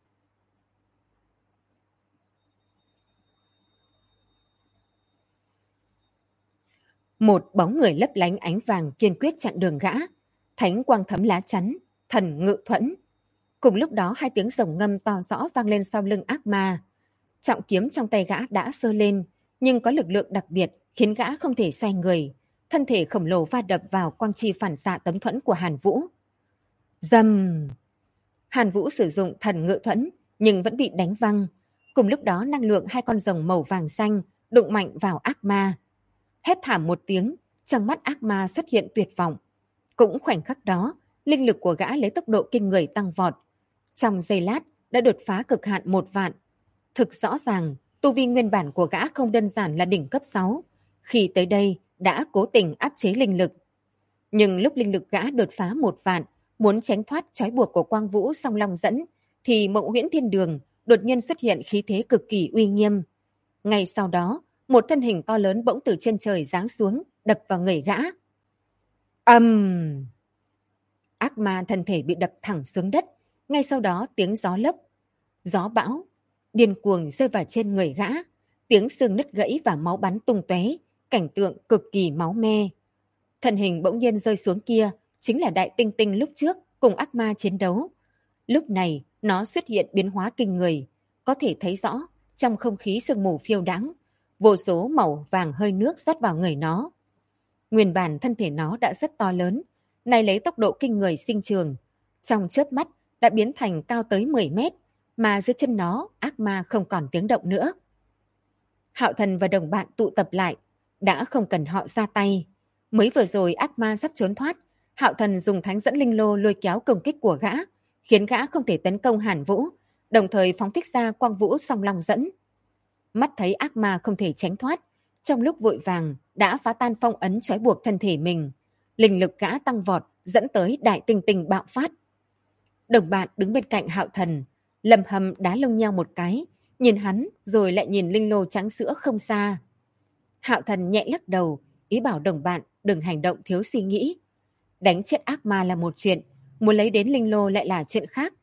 Speaker 1: Một bóng người lấp lánh ánh vàng kiên quyết chặn đường gã. Thánh quang thấm lá chắn, thần ngự thuẫn. Cùng lúc đó hai tiếng rồng ngâm to rõ vang lên sau lưng ác ma. Trọng kiếm trong tay gã đã giơ lên, nhưng có lực lượng đặc biệt khiến gã không thể xoay người. Thân thể khổng lồ va đập vào quang chi phản xạ tấm thuẫn của Hàn Vũ. Dầm! Hàn Vũ sử dụng thần ngự thuẫn nhưng vẫn bị đánh văng. Cùng lúc đó năng lượng hai con rồng màu vàng xanh đụng mạnh vào ác ma. Hét thảm một tiếng, trong mắt ác ma xuất hiện tuyệt vọng. Cũng khoảnh khắc đó, linh lực của gã lấy tốc độ kinh người tăng vọt. Trong giây lát đã đột phá cực hạn 1 vạn. Thực rõ ràng, tu vi nguyên bản của gã không đơn giản là đỉnh cấp 6. Khi tới đây, đã cố tình áp chế linh lực. Nhưng lúc linh lực gã đột phá 1 vạn, muốn tránh thoát trói buộc của Quang Vũ song long dẫn, thì Mộng Huyễn Thiên Đường đột nhiên xuất hiện khí thế cực kỳ uy nghiêm. Ngay sau đó, một thân hình to lớn bỗng từ trên trời giáng xuống, đập vào người gã. Ác ma thân thể bị đập thẳng xuống đất, ngay sau đó tiếng gió lốc, gió bão, điên cuồng rơi vào trên người gã, tiếng xương nứt gãy và máu bắn tung tóe, cảnh tượng cực kỳ máu me. Thân hình bỗng nhiên rơi xuống kia chính là Đại Tinh Tinh lúc trước cùng ác ma chiến đấu. Lúc này nó xuất hiện biến hóa kinh người, có thể thấy rõ trong không khí sương mù phiêu đãng, vô số màu vàng hơi nước rót vào người nó. Nguyên bản thân thể nó đã rất to lớn, nay lấy tốc độ kinh người sinh trường, trong chớp mắt đã biến thành cao tới 10 mét, mà dưới chân nó ác ma không còn tiếng động nữa. Hạo Thần và đồng bạn tụ tập lại, đã không cần họ ra tay. Mới vừa rồi ác ma sắp trốn thoát, Hạo Thần dùng thánh dẫn linh lô lôi kéo công kích của gã, khiến gã không thể tấn công Hàn Vũ, đồng thời phóng thích ra quang vũ song long dẫn. Mắt thấy ác ma không thể tránh thoát, trong lúc vội vàng đã phá tan phong ấn trói buộc thân thể mình. Linh lực gã tăng vọt, dẫn tới Đại Tinh Tinh bạo phát. Đồng bạn đứng bên cạnh Hạo Thần, Lâm Hâm đá lông nheo một cái, nhìn hắn rồi lại nhìn linh lô trắng sữa không xa. Hạo Thần nhẹ lắc đầu, ý bảo đồng bạn đừng hành động thiếu suy nghĩ. Đánh chết ác ma là một chuyện, muốn lấy đến linh lô lại là chuyện khác.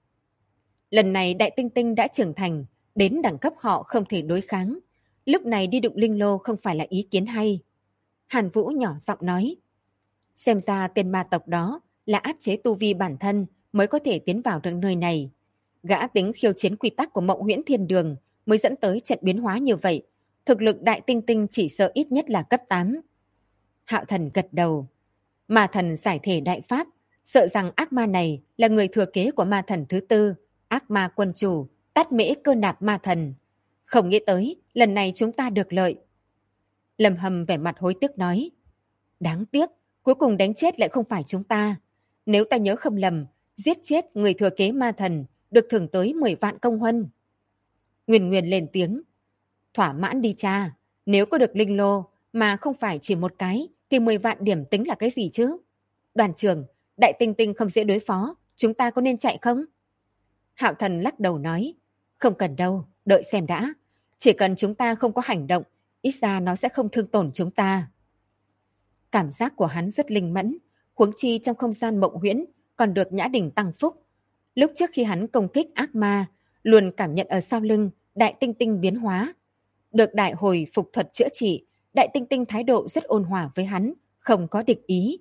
Speaker 1: Lần này Đại Tinh Tinh đã trưởng thành, đến đẳng cấp họ không thể đối kháng. Lúc này đi đụng linh lô không phải là ý kiến hay. Hàn Vũ nhỏ giọng nói. Xem ra tên ma tộc đó là áp chế tu vi bản thân mới có thể tiến vào được nơi này. Gã tính khiêu chiến quy tắc của Mộng Huyễn Thiên Đường mới dẫn tới trận biến hóa như vậy. Thực lực Đại Tinh Tinh chỉ sợ ít nhất là cấp 8. Hạo Thần gật đầu. Ma thần giải thể đại pháp, sợ rằng ác ma này là người thừa kế của ma thần thứ 4, ác ma quân chủ, Tát Mễ Cơ Nạp ma thần. Không nghĩ tới, lần này chúng ta được lợi. Lâm Hâm vẻ mặt hối tiếc nói. Đáng tiếc, cuối cùng đánh chết lại không phải chúng ta. Nếu ta nhớ không lầm, giết chết người thừa kế ma thần được thưởng tới 10 vạn công huân. Nguyên Nguyên lên tiếng. Thỏa mãn đi cha, nếu có được linh lô mà không phải chỉ một cái thì 10 vạn điểm tính là cái gì chứ? Đoàn trưởng, Đại Tinh Tinh không dễ đối phó, chúng ta có nên chạy không? Hạo Thần lắc đầu nói. Không cần đâu, đợi xem đã. Chỉ cần chúng ta không có hành động, ít ra nó sẽ không thương tổn chúng ta. Cảm giác của hắn rất linh mẫn, huống chi trong không gian Mộng Huyễn còn được Nhã Đình tăng phúc. Lúc trước khi hắn công kích ác ma, luôn cảm nhận ở sau lưng Đại Tinh Tinh biến hóa. Được đại hồi phục thuật chữa trị, Đại Tinh Tinh thái độ rất ôn hòa với hắn, không có địch ý.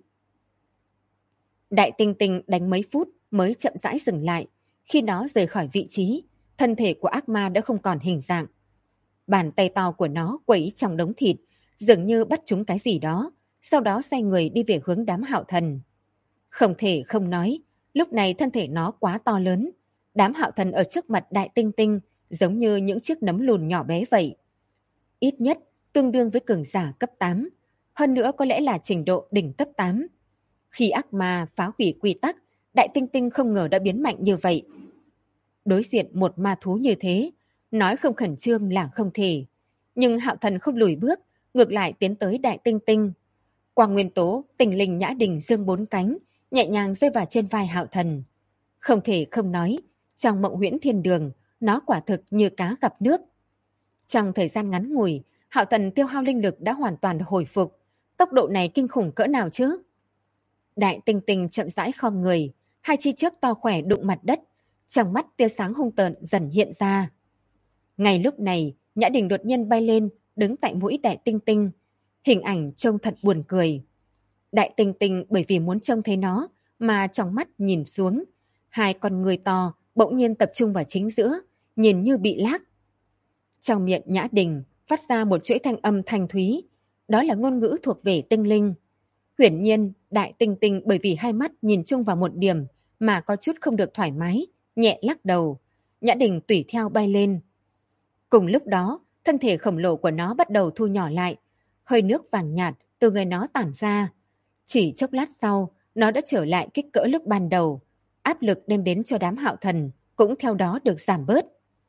Speaker 1: Đại Tinh Tinh đánh mấy phút mới chậm rãi dừng lại. Khi nó rời khỏi vị trí, thân thể của ác ma đã không còn hình dạng. Bàn tay to của nó quẩy trong đống thịt, dường như bắt trúng cái gì đó, sau đó xoay người đi về hướng đám Hạo Thần. Không thể không nói, lúc này thân thể nó quá to lớn. Đám Hạo Thần ở trước mặt Đại Tinh Tinh giống như những chiếc nấm lùn nhỏ bé vậy. Ít nhất tương đương với cường giả cấp 8, hơn nữa có lẽ là trình độ đỉnh cấp 8. Khi ác ma phá hủy quy tắc, Đại Tinh Tinh không ngờ đã biến mạnh như vậy. Đối diện một ma thú như thế, nói không khẩn trương là không thể. Nhưng Hạo Thần không lùi bước, ngược lại tiến tới Đại Tinh Tinh. Quang nguyên tố, tình linh Nhã Đình dương 4 cánh, nhẹ nhàng rơi vào trên vai Hạo Thần. Không thể không nói, trong Mộng Huyễn Thiên Đường, nó quả thực như cá gặp nước. Trong thời gian ngắn ngủi, Hạo Thần tiêu hao linh lực đã hoàn toàn hồi phục. Tốc độ này kinh khủng cỡ nào chứ? Đại Tinh Tinh chậm rãi khom người, hai chi trước to khỏe đụng mặt đất, trong mắt tia sáng hung tợn dần hiện ra. Ngay lúc này, Nhã Đình đột nhiên bay lên, đứng tại mũi Đại Tinh Tinh. Hình ảnh trông thật buồn cười. Đại Tinh Tinh bởi vì muốn trông thấy nó mà trong mắt nhìn xuống. Hai con người to bỗng nhiên tập trung vào chính giữa, nhìn như bị lác. Trong miệng Nhã Đình phát ra một chuỗi thanh âm thanh thúy. Đó là ngôn ngữ thuộc về tinh linh. Hiển nhiên, Đại Tinh Tinh bởi vì hai mắt nhìn chung vào một điểm mà có chút không được thoải mái, nhẹ lắc đầu. Nhã Đình tùy theo bay lên. Cùng lúc đó, thân thể khổng lồ của nó bắt đầu thu nhỏ lại. Hơi nước vàng nhạt từ người nó tản ra. Chỉ chốc lát sau, nó đã trở lại kích cỡ lúc ban đầu. Áp lực đem đến cho đám Hạo Thần cũng theo đó được giảm bớt.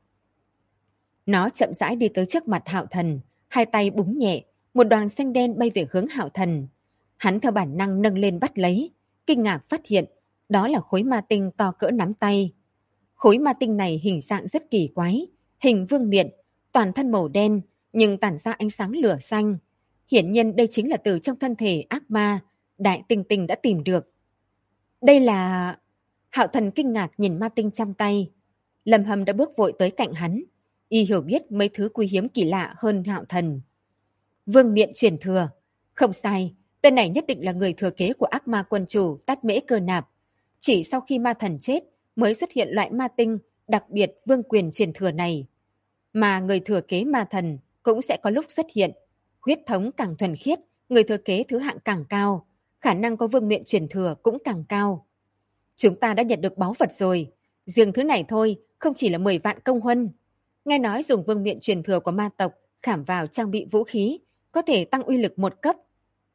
Speaker 1: Nó chậm rãi đi tới trước mặt Hạo Thần, hai tay búng nhẹ, một đoàn xanh đen bay về hướng Hạo Thần. Hắn theo bản năng nâng lên bắt lấy, kinh ngạc phát hiện đó là khối ma tinh to cỡ nắm tay. Khối ma tinh này hình dạng rất kỳ quái, hình vương miện, toàn thân màu đen nhưng tản ra ánh sáng lửa xanh. Hiển nhiên đây chính là từ trong thân thể ác ma Đại Tinh Tinh đã tìm được. Đây là... Hạo Thần kinh ngạc nhìn ma tinh trong tay. Lâm Hâm đã bước vội tới cạnh hắn. Y hiểu biết mấy thứ quý hiếm kỳ lạ hơn Hạo Thần. Vương miện truyền thừa. Không sai, tên này nhất định là người thừa kế của ác ma quân chủ Tát Mễ Cơ Nạp. Chỉ sau khi ma thần chết mới xuất hiện loại ma tinh đặc biệt vương quyền truyền thừa này. Mà người thừa kế ma thần cũng sẽ có lúc xuất hiện. Huyết thống càng thuần khiết, người thừa kế thứ hạng càng cao. Khả năng có vương miện truyền thừa cũng càng cao. Chúng ta đã nhận được báu vật rồi. Riêng thứ này thôi, không chỉ là 10 vạn công huân. Nghe nói dùng vương miện truyền thừa của ma tộc khảm vào trang bị vũ khí, có thể tăng uy lực một cấp.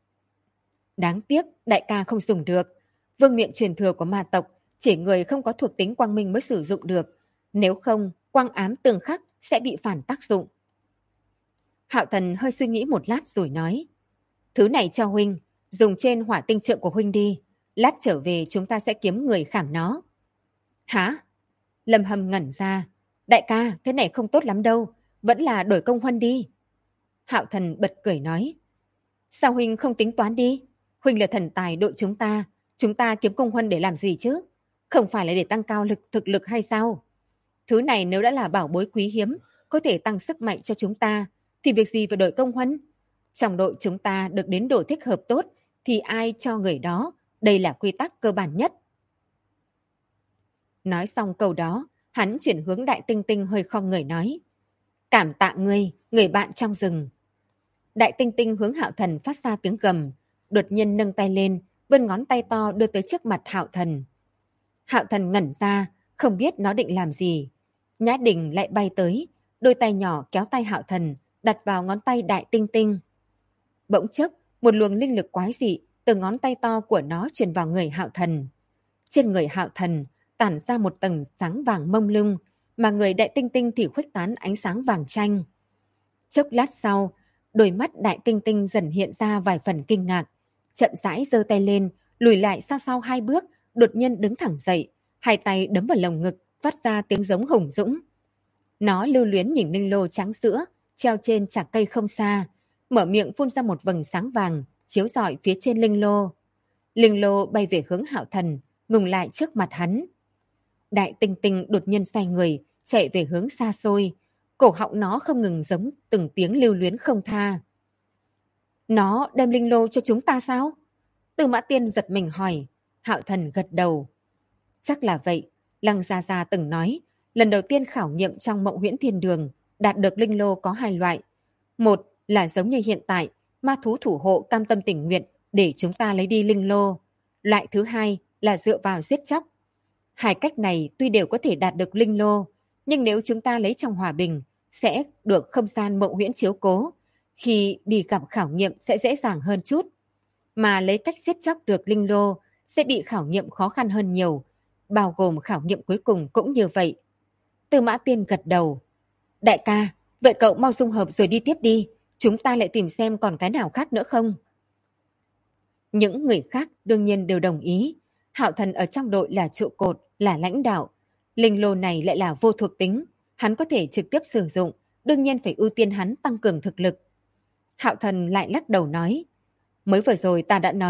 Speaker 1: Đáng tiếc, đại ca không dùng được. Vương miện truyền thừa của ma tộc chỉ người không có thuộc tính quang minh mới sử dụng được. Nếu không, quang ám tương khắc sẽ bị phản tác dụng. Hạo Thần hơi suy nghĩ một lát rồi nói. Thứ này cho huynh, dùng trên hỏa tinh trượng của huynh đi. Lát trở về chúng ta sẽ kiếm người khảm nó. Hả? Lâm Hâm ngẩn ra. Đại ca, thế này không tốt lắm đâu. Vẫn là đổi công huân đi. Hạo Thần bật cười nói. Sao huynh không tính toán đi? Huynh là thần tài đội chúng ta kiếm công huân để làm gì chứ? Không phải là để tăng cao thực lực hay sao? Thứ này nếu đã là bảo bối quý hiếm, có thể tăng sức mạnh cho chúng ta, thì việc gì phải đổi công huân? Trong đội chúng ta được đến độ thích hợp tốt, thì ai cho người đó, đây là quy tắc cơ bản nhất. Nói xong câu đó, hắn chuyển hướng Đại Tinh Tinh hơi khom người nói. Cảm tạ ngươi, người bạn trong rừng. Đại Tinh Tinh hướng Hạo Thần phát ra tiếng gầm, đột nhiên nâng tay lên, vươn ngón tay to đưa tới trước mặt Hạo Thần. Hạo Thần ngẩn ra, không biết nó định làm gì. Nhã Đình lại bay tới, đôi tay nhỏ kéo tay Hạo Thần, đặt vào ngón tay Đại Tinh Tinh. Bỗng chốc, một luồng linh lực quái dị từ ngón tay to của nó truyền vào người Hạo Thần. Trên người Hạo Thần tản ra một tầng sáng vàng mông lung, mà người Đại Tinh Tinh thì khuếch tán ánh sáng vàng chanh. Chốc lát sau, đôi mắt Đại Tinh Tinh dần hiện ra vài phần kinh ngạc, chậm rãi giơ tay lên, lùi lại xa sau 2 bước, đột nhiên đứng thẳng dậy, hai tay đấm vào lồng ngực, phát ra tiếng giống hùng dũng. Nó lưu luyến nhìn linh lô trắng sữa, treo trên chạc cây không xa, mở miệng phun ra một vầng sáng vàng, chiếu rọi phía trên linh lô. Linh lô bay về hướng Hạo Thần, ngừng lại trước mặt hắn. Đại Tinh Tinh đột nhiên xoay người, chạy về hướng xa xôi. Cổ họng nó không ngừng giống từng tiếng lưu luyến không tha. Nó đem linh lô cho chúng ta sao? Tư Mã Tiên giật mình hỏi. Hạo Thần gật đầu. Chắc là vậy. Lăng Gia Gia từng nói, lần đầu tiên khảo nghiệm trong Mộng Huyễn Thiên Đường, đạt được linh lô có 2 loại. Một là giống như hiện tại, ma thú thủ hộ cam tâm tình nguyện để chúng ta lấy đi linh lô. Loại thứ 2 là dựa vào giết chóc. 2 cách này tuy đều có thể đạt được linh lô, nhưng nếu chúng ta lấy trong hòa bình, sẽ được không gian Mộng Huyễn chiếu cố. Khi đi gặp khảo nghiệm sẽ dễ dàng hơn chút. Mà lấy cách giết chóc được linh lô sẽ bị khảo nghiệm khó khăn hơn nhiều, bao gồm khảo nghiệm cuối cùng cũng như vậy. Tư Mã Tiên gật đầu. Đại ca, vậy cậu mau dung hợp rồi đi tiếp đi, chúng ta lại tìm xem còn cái nào khác nữa không? Những người khác đương nhiên đều đồng ý. Hạo Thần ở trong đội là trụ cột, là lãnh đạo. Linh lô này lại là vô thuộc tính, hắn có thể trực tiếp sử dụng, đương nhiên phải ưu tiên hắn tăng cường thực lực. Hạo Thần lại lắc đầu nói, mới vừa rồi ta đã nói,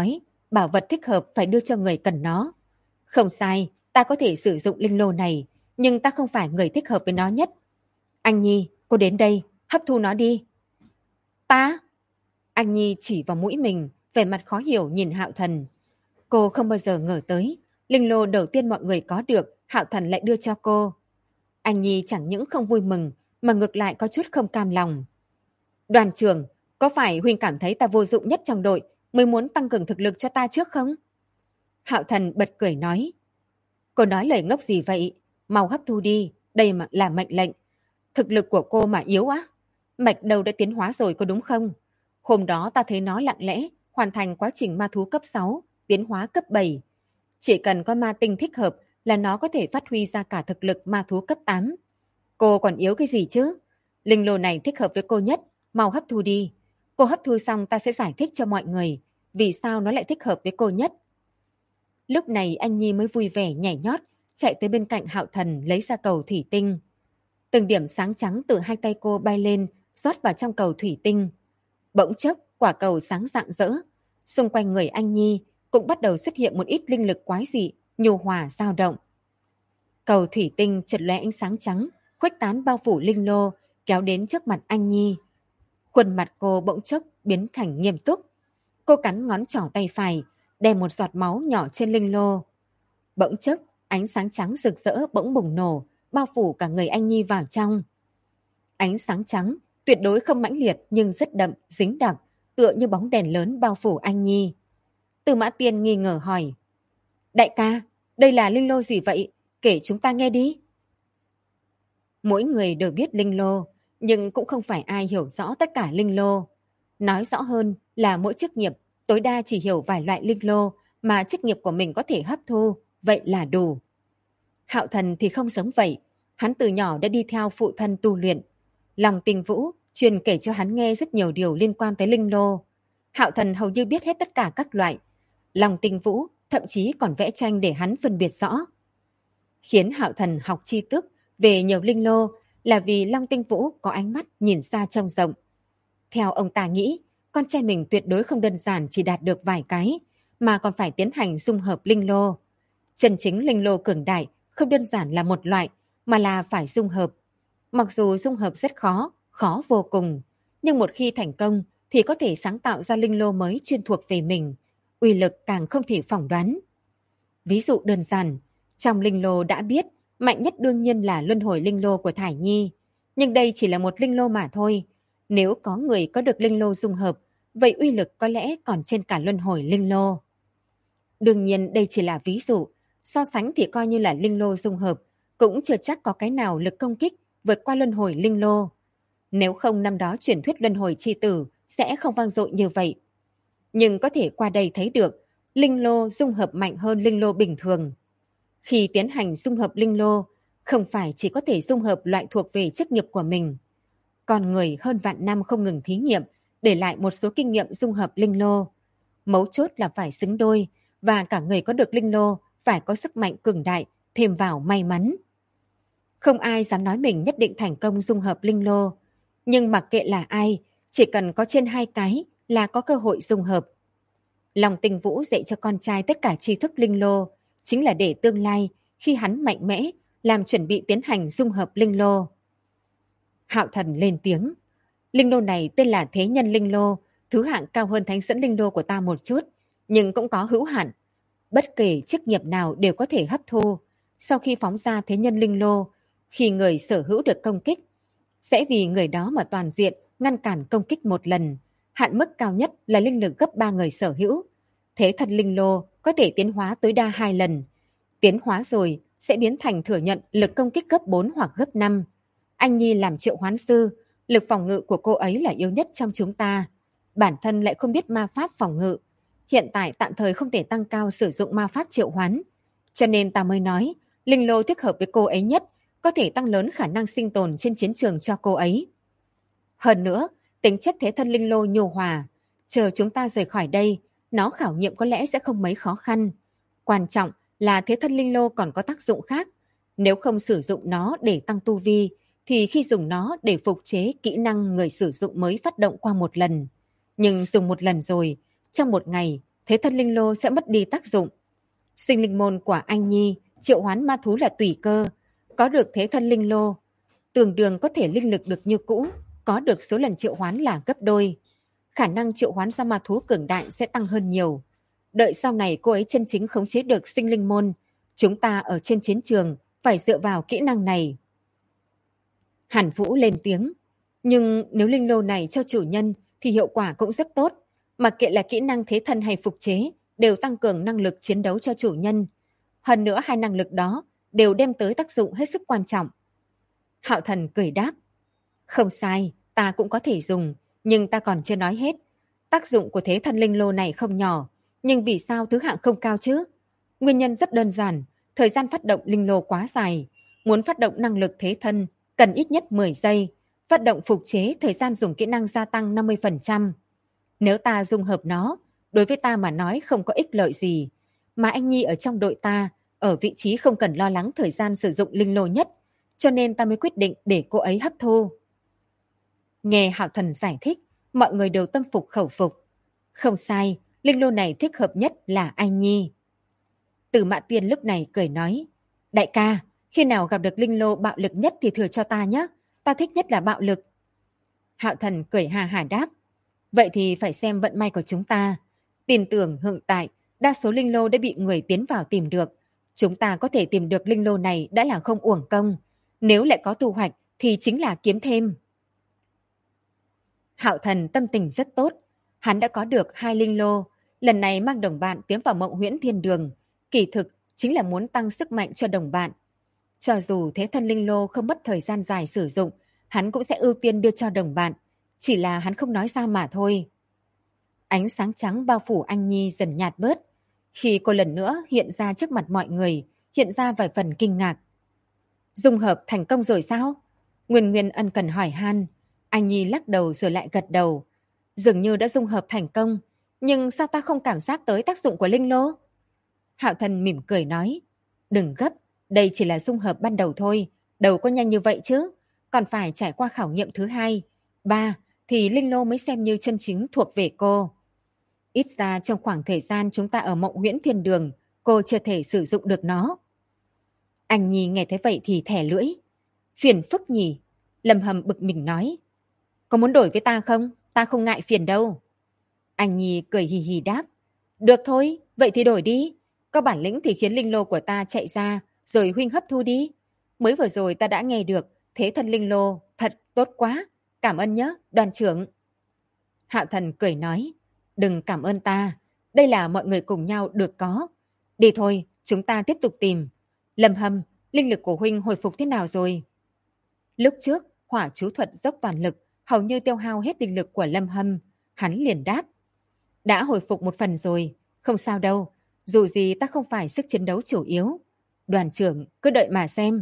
Speaker 1: bảo vật thích hợp phải đưa cho người cần nó. Không sai, ta có thể sử dụng linh lô này, nhưng ta không phải người thích hợp với nó nhất. Anh Nhi, cô đến đây, hấp thu nó đi. Ta? Anh Nhi chỉ vào mũi mình, vẻ mặt khó hiểu nhìn Hạo Thần. Cô không bao giờ ngờ tới, linh lô đầu tiên mọi người có được, Hạo Thần lại đưa cho cô. Anh Nhi chẳng những không vui mừng, mà ngược lại có chút không cam lòng. Đoàn trưởng, có phải huynh cảm thấy ta vô dụng nhất trong đội, mới muốn tăng cường thực lực cho ta trước không? Hạo Thần bật cười nói. Cô nói lời ngốc gì vậy? Mau hấp thu đi, đây mà là mệnh lệnh. Thực lực của cô mà yếu á? Mạch đầu đã tiến hóa rồi có đúng không? Hôm đó ta thấy nó lặng lẽ, hoàn thành quá trình ma thú cấp 6, tiến hóa cấp 7. Chỉ cần có ma tinh thích hợp là nó có thể phát huy ra cả thực lực ma thú cấp 8. Cô còn yếu cái gì chứ? Linh lô này thích hợp với cô nhất, mau hấp thu đi. Cô hấp thu xong ta sẽ giải thích cho mọi người vì sao nó lại thích hợp với cô nhất. Lúc này anh Nhi mới vui vẻ nhảy nhót, chạy tới bên cạnh Hạo Thần lấy ra cầu thủy tinh. Từng điểm sáng trắng từ hai tay cô bay lên, rót vào trong cầu thủy tinh. Bỗng chốc, quả cầu sáng rạng rỡ. Xung quanh người anh Nhi cũng bắt đầu xuất hiện một ít linh lực quái dị, nhu hòa dao động. Cầu thủy tinh chợt lóe ánh sáng trắng, khuếch tán bao phủ linh lô, kéo đến trước mặt anh Nhi. Khuôn mặt cô bỗng chốc biến thành nghiêm túc. Cô cắn ngón trỏ tay phải, đem một giọt máu nhỏ trên linh lô. Bỗng chốc, ánh sáng trắng rực rỡ bỗng bùng nổ, bao phủ cả người anh Nhi vào trong. Ánh sáng trắng tuyệt đối không mãnh liệt nhưng rất đậm, dính đặc, tựa như bóng đèn lớn bao phủ anh Nhi. Tư Mã Tiên nghi ngờ hỏi. Đại ca, đây là linh lô gì vậy? Kể chúng ta nghe đi. Mỗi người đều biết linh lô, nhưng cũng không phải ai hiểu rõ tất cả linh lô. Nói rõ hơn là mỗi chức nghiệp tối đa chỉ hiểu vài loại linh lô mà chức nghiệp của mình có thể hấp thu, vậy là đủ. Hạo Thần thì không giống vậy, hắn từ nhỏ đã đi theo phụ thân tu luyện. Lòng Tình Vũ truyền kể cho hắn nghe rất nhiều điều liên quan tới linh lô. Hạo Thần hầu như biết hết tất cả các loại. Lòng Tình Vũ thậm chí còn vẽ tranh để hắn phân biệt rõ. Khiến Hạo Thần học tri thức về nhiều linh lô là vì Long Tinh Vũ có ánh mắt nhìn xa trông rộng. Theo ông ta nghĩ, con trai mình tuyệt đối không đơn giản chỉ đạt được vài cái, mà còn phải tiến hành dung hợp linh lô. Chân chính linh lô cường đại không đơn giản là một loại, mà là phải dung hợp. Mặc dù dung hợp rất khó, khó vô cùng, nhưng một khi thành công thì có thể sáng tạo ra linh lô mới chuyên thuộc về mình, uy lực càng không thể phỏng đoán. Ví dụ đơn giản, trong linh lô đã biết, mạnh nhất đương nhiên là luân hồi linh lô của Thải Nhi, nhưng đây chỉ là một linh lô mà thôi. Nếu có người có được linh lô dung hợp, vậy uy lực có lẽ còn trên cả luân hồi linh lô. Đương nhiên đây chỉ là ví dụ, so sánh thì coi như là linh lô dung hợp, cũng chưa chắc có cái nào lực công kích vượt qua luân hồi linh lô. Nếu không năm đó truyền thuyết luân hồi chi tử sẽ không vang dội như vậy. Nhưng có thể qua đây thấy được, linh lô dung hợp mạnh hơn linh lô bình thường. Khi tiến hành dung hợp linh lô, không phải chỉ có thể dung hợp loại thuộc về chức nghiệp của mình. Con người hơn vạn năm không ngừng thí nghiệm, để lại một số kinh nghiệm dung hợp linh lô. Mấu chốt là phải xứng đôi, và cả người có được linh lô phải có sức mạnh cường đại, thêm vào may mắn. Không ai dám nói mình nhất định thành công dung hợp linh lô, nhưng mặc kệ là ai, chỉ cần có trên 2 cái là có cơ hội dung hợp. Lòng Tình Vũ dạy cho con trai tất cả tri thức linh lô, chính là để tương lai, khi hắn mạnh mẽ, làm chuẩn bị tiến hành dung hợp linh lô. Hạo Thần lên tiếng. Linh lô này tên là Thế Nhân Linh Lô, thứ hạng cao hơn Thánh Dẫn Linh Lô của ta một chút, nhưng cũng có hữu hạn. Bất kể chức nghiệp nào đều có thể hấp thu. Sau khi phóng ra Thế Nhân Linh Lô, khi người sở hữu được công kích, sẽ vì người đó mà toàn diện ngăn cản công kích một lần. Hạn mức cao nhất là linh lực gấp 3 người sở hữu. Thế Thần Linh Lô có thể tiến hóa tối đa 2 lần. Tiến hóa rồi sẽ biến thành thừa nhận lực công kích gấp 4 hoặc gấp 5. Anh Nhi làm triệu hoán sư, lực phòng ngự của cô ấy là yếu nhất trong chúng ta. Bản thân lại không biết ma pháp phòng ngự. Hiện tại tạm thời không thể tăng cao sử dụng ma pháp triệu hoán. Cho nên ta mới nói, linh lô thích hợp với cô ấy nhất, có thể tăng lớn khả năng sinh tồn trên chiến trường cho cô ấy. Hơn nữa, tính chất Thế Thân Linh Lô nhu hòa. Chờ chúng ta rời khỏi đây, nó khảo nghiệm có lẽ sẽ không mấy khó khăn. Quan trọng là Thế Thân Linh Lô còn có tác dụng khác. Nếu không sử dụng nó để tăng tu vi, thì khi dùng nó để phục chế kỹ năng người sử dụng mới phát động qua một lần. Nhưng dùng một lần rồi, trong một ngày, thế thân linh lô sẽ mất đi tác dụng. Sinh linh môn của anh Nhi triệu hoán ma thú là tùy cơ, có được thế thân linh lô, tưởng đường có thể linh lực được như cũ, có được số lần triệu hoán là gấp đôi. Khả năng triệu hoán ra ma thú cường đại sẽ tăng hơn nhiều. Đợi sau này cô ấy chân chính khống chế được sinh linh môn, chúng ta ở trên chiến trường phải dựa vào kỹ năng này. Hàn Vũ lên tiếng, nhưng nếu linh lô này cho chủ nhân thì hiệu quả cũng rất tốt. Mặc kệ là kỹ năng thế thân hay phục chế, đều tăng cường năng lực chiến đấu cho chủ nhân. Hơn nữa hai năng lực đó đều đem tới tác dụng hết sức quan trọng. Hạo Thần cười đáp, không sai, ta cũng có thể dùng, nhưng ta còn chưa nói hết. Tác dụng của thế thân linh lô này không nhỏ, nhưng vì sao thứ hạng không cao chứ? Nguyên nhân rất đơn giản, thời gian phát động linh lô quá dài. Muốn phát động năng lực thế thân, cần ít nhất 10 giây. Phát động phục chế, thời gian dùng kỹ năng gia tăng 50%. Nếu ta dung hợp nó, đối với ta mà nói không có ích lợi gì. Mà anh Nhi ở trong đội ta, ở vị trí không cần lo lắng thời gian sử dụng linh lô nhất, cho nên ta mới quyết định để cô ấy hấp thu. Nghe Hạo Thần giải thích, mọi người đều tâm phục khẩu phục. Không sai, linh lô này thích hợp nhất là anh Nhi. Từ Mã Tiên lúc này cười nói, đại ca, khi nào gặp được linh lô bạo lực nhất thì thừa cho ta nhé, ta thích nhất là bạo lực. Hạo Thần cười hà hà đáp, vậy thì phải xem vận may của chúng ta. Tin tưởng hiện tại, đa số linh lô đã bị người tiến vào tìm được. Chúng ta có thể tìm được linh lô này đã là không uổng công. Nếu lại có thu hoạch thì chính là kiếm thêm. Hạo Thần tâm tình rất tốt. Hắn đã có được 2 linh lô. Lần này mang đồng bạn tiến vào Mộng Huyễn Thiên Đường. Kỳ thực chính là muốn tăng sức mạnh cho đồng bạn. Cho dù thế thân linh lô không mất thời gian dài sử dụng, hắn cũng sẽ ưu tiên đưa cho đồng bạn. Chỉ là hắn không nói ra mà thôi. Ánh sáng trắng bao phủ anh Nhi dần nhạt bớt. Khi cô lần nữa hiện ra trước mặt mọi người, hiện ra vài phần kinh ngạc. Dung hợp thành công rồi sao? Nguyên Nguyên ân cần hỏi han. Anh Nhi lắc đầu rồi lại gật đầu. Dường như đã dung hợp thành công, nhưng sao ta không cảm giác tới tác dụng của linh lô? Hạo Thần mỉm cười nói, đừng gấp, đây chỉ là dung hợp ban đầu thôi, đâu có nhanh như vậy chứ, còn phải trải qua khảo nghiệm thứ 2, 3 thì linh lô mới xem như chân chính thuộc về cô. Ít ra trong khoảng thời gian chúng ta ở Mộng Huyễn Thiên Đường, cô chưa thể sử dụng được nó. Anh Nhi nghe thấy vậy thì thẻ lưỡi. Phiền phức nhỉ? Lâm Hầm bực mình nói. Có muốn đổi với ta không? Ta không ngại phiền đâu. Anh Nhi cười hì hì đáp. Được thôi, vậy thì đổi đi. Có bản lĩnh thì khiến linh lô của ta chạy ra, rồi huynh hấp thu đi. Mới vừa rồi ta đã nghe được, thế thân linh lô, thật tốt quá. Cảm ơn nhé, đoàn trưởng. Hạo Thần cười nói. Đừng cảm ơn ta, đây là mọi người cùng nhau được có. Đi thôi, chúng ta tiếp tục tìm. Lâm Hâm, linh lực của huynh hồi phục thế nào rồi? Lúc trước, hỏa chú thuật dốc toàn lực, hầu như tiêu hao hết linh lực của Lâm Hâm. Hắn liền đáp. Đã hồi phục một phần rồi, không sao đâu. Dù gì ta không phải sức chiến đấu chủ yếu. Đoàn trưởng, cứ đợi mà xem.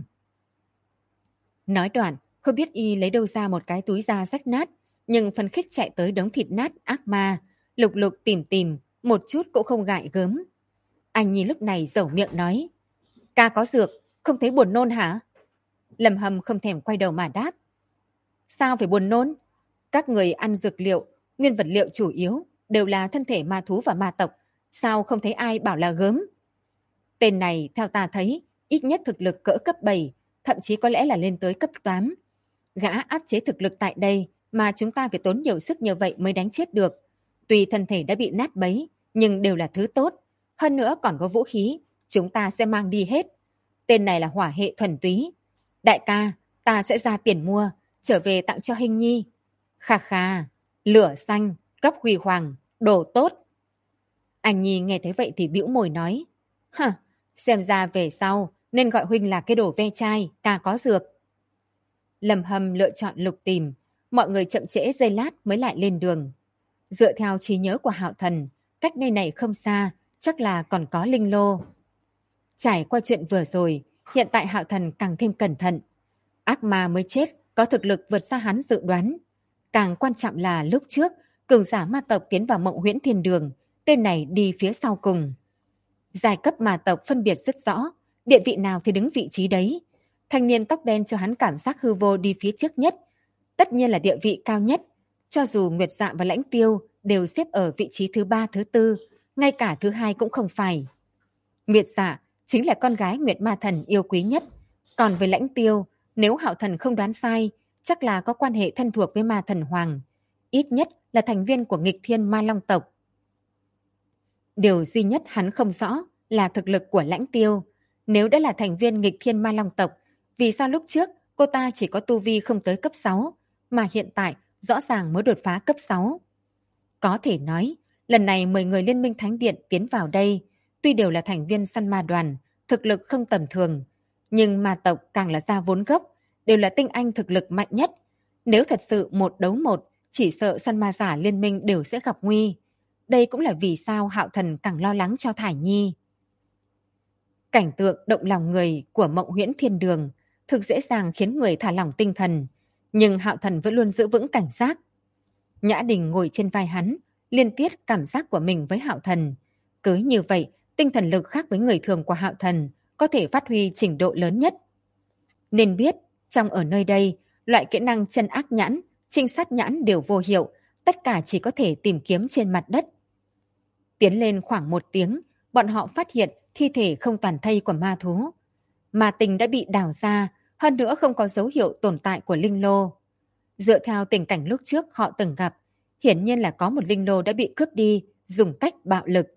Speaker 1: Nói đoạn, không biết y lấy đâu ra một cái túi da rách nát, nhưng phấn khích chạy tới đống thịt nát ác ma. Lục lục tìm, một chút cũng không gại gớm. Anh Nhi lúc này dẩu miệng nói. Ca có dược, không thấy buồn nôn hả? Lâm Hâm không thèm quay đầu mà đáp. Sao phải buồn nôn? Các người ăn dược liệu, nguyên vật liệu chủ yếu đều là thân thể ma thú và ma tộc. Sao không thấy ai bảo là gớm? Tên này theo ta thấy ít nhất thực lực cỡ cấp 7, thậm chí có lẽ là lên tới cấp 8. Gã áp chế thực lực tại đây mà chúng ta phải tốn nhiều sức như vậy mới đánh chết được. Tuy thân thể đã bị nát bấy, nhưng đều là thứ tốt. Hơn nữa còn có vũ khí, chúng ta sẽ mang đi hết. Tên này là hỏa hệ thuần túy. Đại ca, ta sẽ ra tiền mua, trở về tặng cho Hình Nhi. Khà khà, lửa xanh, cấp huy hoàng, đồ tốt. Anh Nhi nghe thấy vậy thì bĩu môi nói. Hả, xem ra về sau nên gọi huynh là cái đồ ve chai, ca có dược. Lâm Hâm lựa chọn lục tìm, mọi người chậm trễ giây lát mới lại lên đường. Dựa theo trí nhớ của Hạo Thần, cách nơi này không xa, chắc là còn có linh lô. Trải qua chuyện vừa rồi, hiện tại Hạo Thần càng thêm cẩn thận. Ác ma mới chết, có thực lực vượt xa hắn dự đoán. Càng quan trọng là lúc trước, cường giả ma tộc tiến vào Mộng Huyễn Thiên Đường, tên này đi phía sau cùng. Giai cấp ma tộc phân biệt rất rõ, địa vị nào thì đứng vị trí đấy. Thanh niên tóc đen cho hắn cảm giác hư vô đi phía trước nhất. Tất nhiên là địa vị cao nhất. Cho dù Nguyệt Dạ và Lãnh Tiêu đều xếp ở vị trí thứ 3, thứ 4, ngay cả thứ hai cũng không phải. Nguyệt Dạ chính là con gái Nguyệt Ma Thần yêu quý nhất. Còn với Lãnh Tiêu, nếu Hạo Thần không đoán sai, chắc là có quan hệ thân thuộc với Ma Thần Hoàng. Ít nhất là thành viên của nghịch thiên Ma Long tộc. Điều duy nhất hắn không rõ là thực lực của Lãnh Tiêu. Nếu đã là thành viên nghịch thiên Ma Long tộc, vì sao lúc trước cô ta chỉ có tu vi không tới cấp 6, mà hiện tại rõ ràng mới đột phá cấp 6? Có thể nói, lần này 10 người Liên minh Thánh Điện tiến vào đây, tuy đều là thành viên săn ma đoàn, thực lực không tầm thường, nhưng ma tộc càng là gia vốn gốc, đều là tinh anh thực lực mạnh nhất. Nếu thật sự một đấu một, chỉ sợ săn ma giả liên minh đều sẽ gặp nguy. Đây cũng là vì sao Hạo Thần càng lo lắng cho Thải Nhi. Cảnh tượng động lòng người của Mộng Huyễn Thiên Đường thực dễ dàng khiến người thả lỏng tinh thần, nhưng Hạo Thần vẫn luôn giữ vững cảnh giác. Nhã Đình ngồi trên vai hắn, liên tiết cảm giác của mình với Hạo Thần. Cứ như vậy, tinh thần lực khác với người thường của Hạo Thần có thể phát huy trình độ lớn nhất. Nên biết, trong ở nơi đây, loại kỹ năng chân ác nhãn, trinh sát nhãn đều vô hiệu, tất cả chỉ có thể tìm kiếm trên mặt đất. Tiến lên khoảng 1 tiếng, bọn họ phát hiện thi thể không toàn thây của ma thú. Ma tinh đã bị đào ra, hơn nữa không có dấu hiệu tồn tại của linh lô. Dựa theo tình cảnh lúc trước họ từng gặp, hiển nhiên là có một linh lô đã bị cướp đi, dùng cách bạo lực.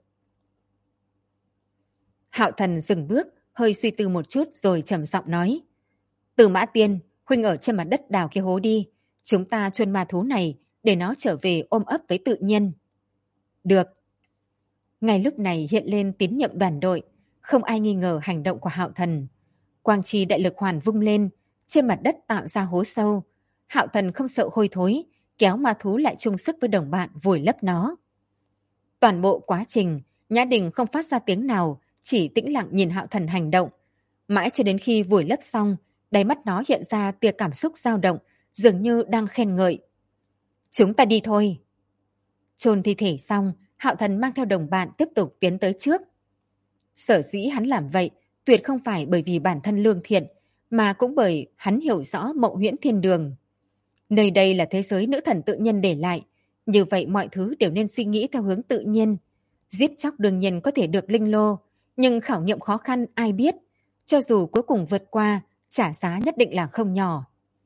Speaker 1: Hạo Thần dừng bước, hơi suy tư một chút rồi trầm giọng nói. Từ Mã Tiên, huynh ở trên mặt đất đào cái hố đi. Chúng ta chôn ma thú này để nó trở về ôm ấp với tự nhiên. Được. Ngay lúc này hiện lên tín nhiệm đoàn đội, không ai nghi ngờ hành động của Hạo Thần. Quang chi đại lực hoàn vung lên, trên mặt đất tạo ra hố sâu. Hạo Thần không sợ hôi thối, kéo ma thú lại chung sức với đồng bạn vùi lấp nó. Toàn bộ quá trình, Nhã Đình không phát ra tiếng nào, chỉ tĩnh lặng nhìn Hạo Thần hành động. Mãi cho đến khi vùi lấp xong, đáy mắt nó hiện ra tia cảm xúc dao động, dường như đang khen ngợi. Chúng ta đi thôi. Chôn thi thể xong, Hạo Thần mang theo đồng bạn tiếp tục tiến tới trước. Sở dĩ hắn làm vậy, tuyệt không phải bởi vì bản thân lương thiện, mà cũng bởi hắn hiểu rõ Mộng Huyễn Thiên Đường. Nơi đây là thế giới nữ thần tự nhiên để lại, như vậy mọi thứ đều nên suy nghĩ theo hướng tự nhiên. Giết chóc đương nhiên có thể được linh lô, nhưng khảo nghiệm khó khăn ai biết, cho dù cuối cùng vượt qua, trả giá nhất định là không nhỏ.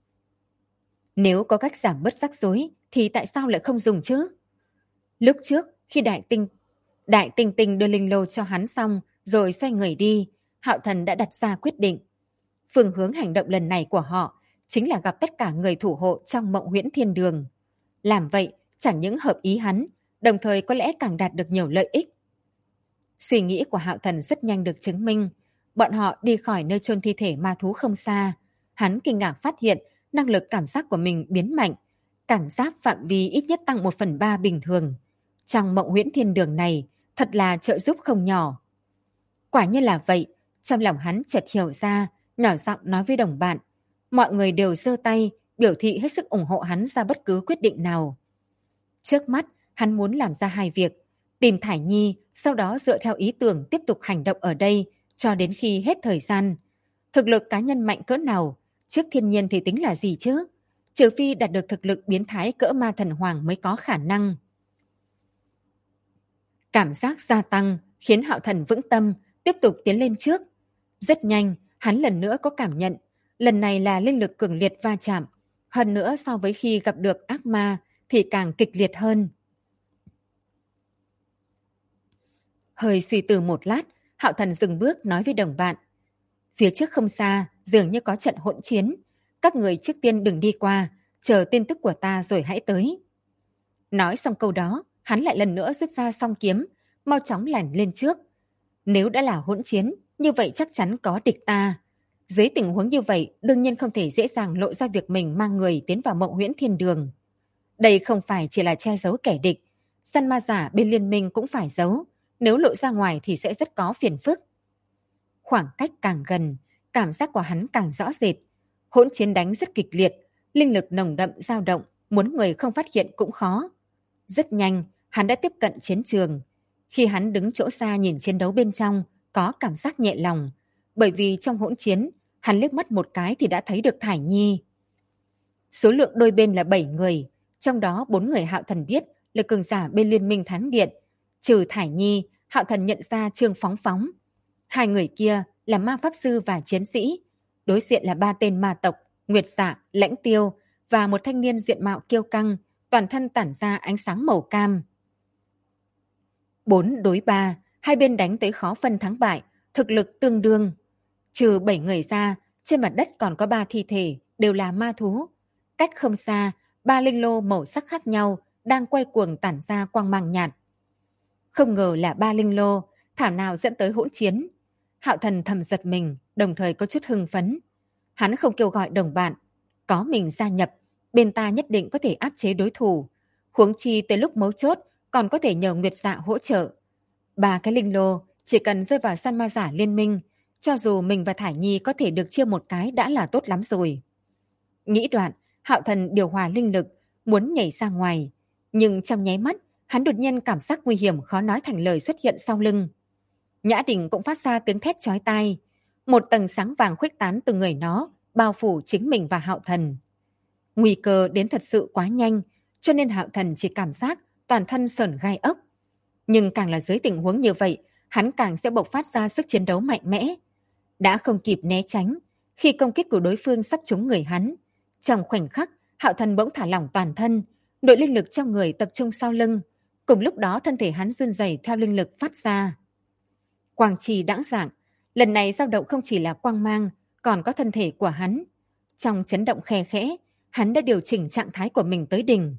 Speaker 1: Nếu có cách giảm bớt rắc rối, thì tại sao lại không dùng chứ? Lúc trước, khi Đại Tinh Tinh đưa linh lô cho hắn xong, rồi xoay người đi, Hạo Thần đã đặt ra quyết định. Phương hướng hành động lần này của họ chính là gặp tất cả người thủ hộ trong Mộng Huyễn Thiên Đường. Làm vậy, chẳng những hợp ý hắn, đồng thời có lẽ càng đạt được nhiều lợi ích. Suy nghĩ của Hạo Thần rất nhanh được chứng minh. Bọn họ đi khỏi nơi chôn thi thể ma thú không xa. Hắn kinh ngạc phát hiện năng lực cảm giác của mình biến mạnh. Cảm giác phạm vi ít nhất tăng 1/3 bình thường. Trong Mộng Huyễn Thiên Đường này, thật là trợ giúp không nhỏ. Quả nhiên là vậy, trong lòng hắn chợt hiểu ra, nhỏ giọng nói với đồng bạn. Mọi người đều giơ tay, biểu thị hết sức ủng hộ hắn ra bất cứ quyết định nào. Trước mắt, hắn muốn làm ra 2 việc. Tìm Thải Nhi, sau đó dựa theo ý tưởng tiếp tục hành động ở đây, cho đến khi hết thời gian. Thực lực cá nhân mạnh cỡ nào, trước thiên nhiên thì tính là gì chứ? Trừ phi đạt được thực lực biến thái cỡ ma thần hoàng mới có khả năng. Cảm giác gia tăng khiến Hạo Thần vững tâm, tiếp tục tiến lên trước. Rất nhanh, hắn lần nữa có cảm nhận, lần này là linh lực cường liệt va chạm. Hơn nữa so với khi gặp được ác ma thì càng kịch liệt hơn. Hơi suy tư một lát, Hạo Thần dừng bước nói với đồng bạn. Phía trước không xa, dường như có trận hỗn chiến. Các người trước tiên đừng đi qua, chờ tin tức của ta rồi hãy tới. Nói xong câu đó, hắn lại lần nữa rút ra song kiếm, mau chóng lẻn lên trước. Nếu đã là hỗn chiến, như vậy chắc chắn có địch ta. Dưới tình huống như vậy, đương nhiên không thể dễ dàng lộ ra việc mình mang người tiến vào Mộng Huyễn Thiên Đường. Đây không phải chỉ là che giấu kẻ địch, săn ma giả bên liên minh cũng phải giấu, nếu lộ ra ngoài thì sẽ rất có phiền phức. Khoảng cách càng gần, cảm giác của hắn càng rõ rệt. Hỗn chiến đánh rất kịch liệt, linh lực nồng đậm dao động, muốn người không phát hiện cũng khó. Rất nhanh, hắn đã tiếp cận chiến trường. Khi hắn đứng chỗ xa nhìn chiến đấu bên trong, có cảm giác nhẹ lòng, bởi vì trong hỗn chiến, hắn liếc mắt một cái thì đã thấy được Thải Nhi. Số lượng đôi bên là 7 người, trong đó 4 người Hạo Thần biết là cường giả bên Liên minh Thánh Điện, Trừ Thải Nhi, Hạo Thần nhận ra Trương Phóng Phóng. Hai người kia là ma pháp sư và chiến sĩ. Đối diện là ba tên ma tộc, Nguyệt Dạ, Lãnh Tiêu và một thanh niên diện mạo kiêu căng, toàn thân tản ra ánh sáng màu cam. 4 đối 3, hai bên đánh tới khó phân thắng bại, thực lực tương đương. Trừ 7 người ra, trên mặt đất còn có 3 thi thể, đều là ma thú. Cách không xa, 3 linh lô màu sắc khác nhau đang quay cuồng tản ra quang mang nhạt. Không ngờ là 3 linh lô, thảo nào dẫn tới hỗn chiến. Hạo Thần thầm giật mình, đồng thời có chút hưng phấn. Hắn không kêu gọi đồng bạn, có mình gia nhập, bên ta nhất định có thể áp chế đối thủ. Huống chi tới lúc mấu chốt, còn có thể nhờ Nguyệt Dạ hỗ trợ. 3 cái linh lô chỉ cần rơi vào săn ma giả liên minh, cho dù mình và Thải Nhi có thể được chia một cái đã là tốt lắm rồi. Nghĩ đoạn, Hạo Thần điều hòa linh lực, muốn nhảy ra ngoài. Nhưng trong nháy mắt, hắn đột nhiên cảm giác nguy hiểm khó nói thành lời xuất hiện sau lưng. Nhã Đình cũng phát ra tiếng thét chói tai. Một tầng sáng vàng khuếch tán từ người nó, bao phủ chính mình và Hạo Thần. Nguy cơ đến thật sự quá nhanh, cho nên Hạo Thần chỉ cảm giác toàn thân sởn gai ốc. Nhưng càng là dưới tình huống như vậy, hắn càng sẽ bộc phát ra sức chiến đấu mạnh mẽ. Đã không kịp né tránh, khi công kích của đối phương sắp trúng người hắn. Trong khoảnh khắc, Hạo Thần bỗng thả lỏng toàn thân, nội linh lực trong người tập trung sau lưng. Cùng lúc đó thân thể hắn run rẩy theo linh lực phát ra. Quang trì đãng dạng, lần này dao động không chỉ là quang mang, còn có thân thể của hắn. Trong chấn động khe khẽ, hắn đã điều chỉnh trạng thái của mình tới đỉnh.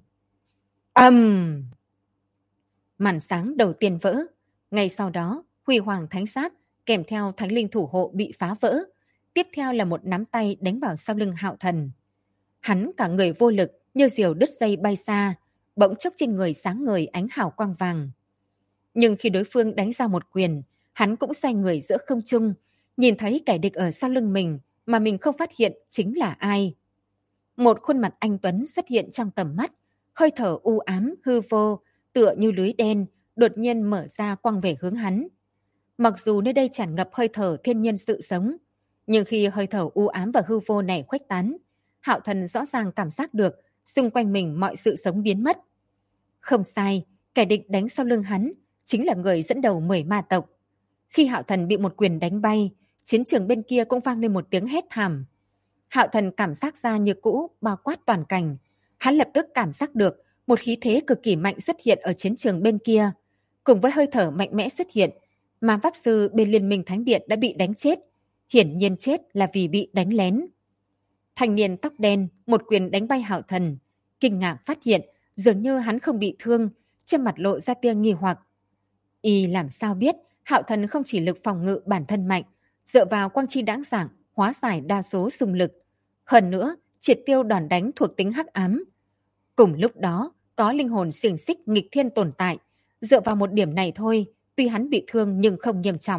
Speaker 1: Màn sáng đầu tiên vỡ. Ngay sau đó, Huy Hoàng Thánh Giáp kèm theo Thánh Linh thủ hộ bị phá vỡ. Tiếp theo là một nắm tay đánh vào sau lưng Hạo Thần. Hắn cả người vô lực như diều đứt dây bay xa, bỗng chốc trên người sáng ngời ánh hào quang vàng. Nhưng khi đối phương đánh ra một quyền, hắn cũng xoay người giữa không trung, nhìn thấy kẻ địch ở sau lưng mình mà mình không phát hiện chính là ai. Một khuôn mặt anh tuấn xuất hiện trong tầm mắt, hơi thở u ám hư vô, tựa như lưới đen, đột nhiên mở ra quăng về hướng hắn. Mặc dù nơi đây tràn ngập hơi thở thiên nhiên sự sống, nhưng khi hơi thở u ám và hư vô này khuếch tán, Hạo Thần rõ ràng cảm giác được xung quanh mình mọi sự sống biến mất. Không sai, kẻ địch đánh sau lưng hắn chính là người dẫn đầu 10 ma tộc. Khi Hạo Thần bị một quyền đánh bay, chiến trường bên kia cũng vang lên một tiếng hét thảm. Hạo Thần cảm giác ra như cũ bao quát toàn cảnh. Hắn lập tức cảm giác được một khí thế cực kỳ mạnh xuất hiện ở chiến trường bên kia. Cùng với hơi thở mạnh mẽ xuất hiện, ma pháp sư bên Liên minh Thánh Điện đã bị đánh chết. Hiển nhiên chết là vì bị đánh lén. Thanh niên tóc đen một quyền đánh bay Hạo Thần. Kinh ngạc phát hiện dường như hắn không bị thương, trên mặt lộ ra tia nghi hoặc. Y làm sao biết Hạo Thần không chỉ lực phòng ngự bản thân mạnh, dựa vào quang chi đãng giảng hóa giải đa số xung lực. Hơn nữa, triệt tiêu đòn đánh thuộc tính hắc ám. Cùng lúc đó, có linh hồn xiềng xích nghịch thiên tồn tại. Dựa vào một điểm này thôi, tuy hắn bị thương nhưng không nghiêm trọng.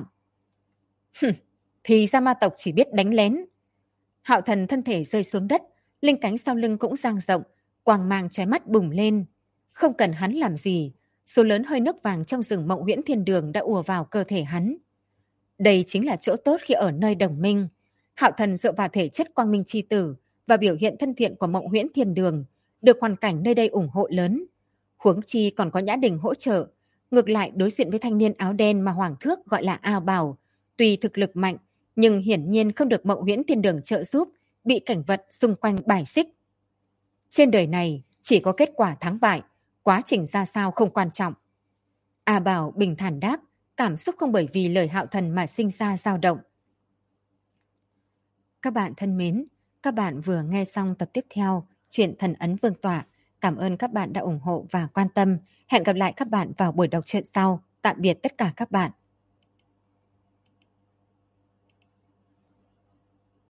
Speaker 1: Thì ra ma tộc chỉ biết đánh lén. Hạo Thần thân thể rơi xuống đất, linh cánh sau lưng cũng dang rộng, quang mang chói mắt bùng lên. Không cần hắn làm gì, số lớn hơi nước vàng trong rừng Mộng Huyễn Thiên Đường đã ùa vào cơ thể hắn. Đây chính là chỗ tốt khi ở nơi đồng minh. Hạo Thần dựa vào thể chất quang minh chi tử và biểu hiện thân thiện của Mộng Huyễn Thiên Đường, được hoàn cảnh nơi đây ủng hộ lớn. Huống chi còn có Nhã Đình hỗ trợ. Ngược lại đối diện với thanh niên áo đen mà Hoàng Thước gọi là A Bảo, tuy thực lực mạnh, nhưng hiển nhiên không được Mộng Huyễn Thiên Đường trợ giúp, bị cảnh vật xung quanh bài xích. Trên đời này chỉ có kết quả thắng bại, quá trình ra sao không quan trọng. A Bảo bình thản đáp, cảm xúc không bởi vì lời Hạo Thần mà sinh ra dao động. Các bạn thân mến, các bạn vừa nghe xong tập tiếp theo truyện Thần Ấn Vương Tọa. Cảm ơn các bạn đã ủng hộ và quan tâm. Hẹn gặp lại các bạn vào buổi đọc truyện sau. Tạm biệt tất cả các bạn.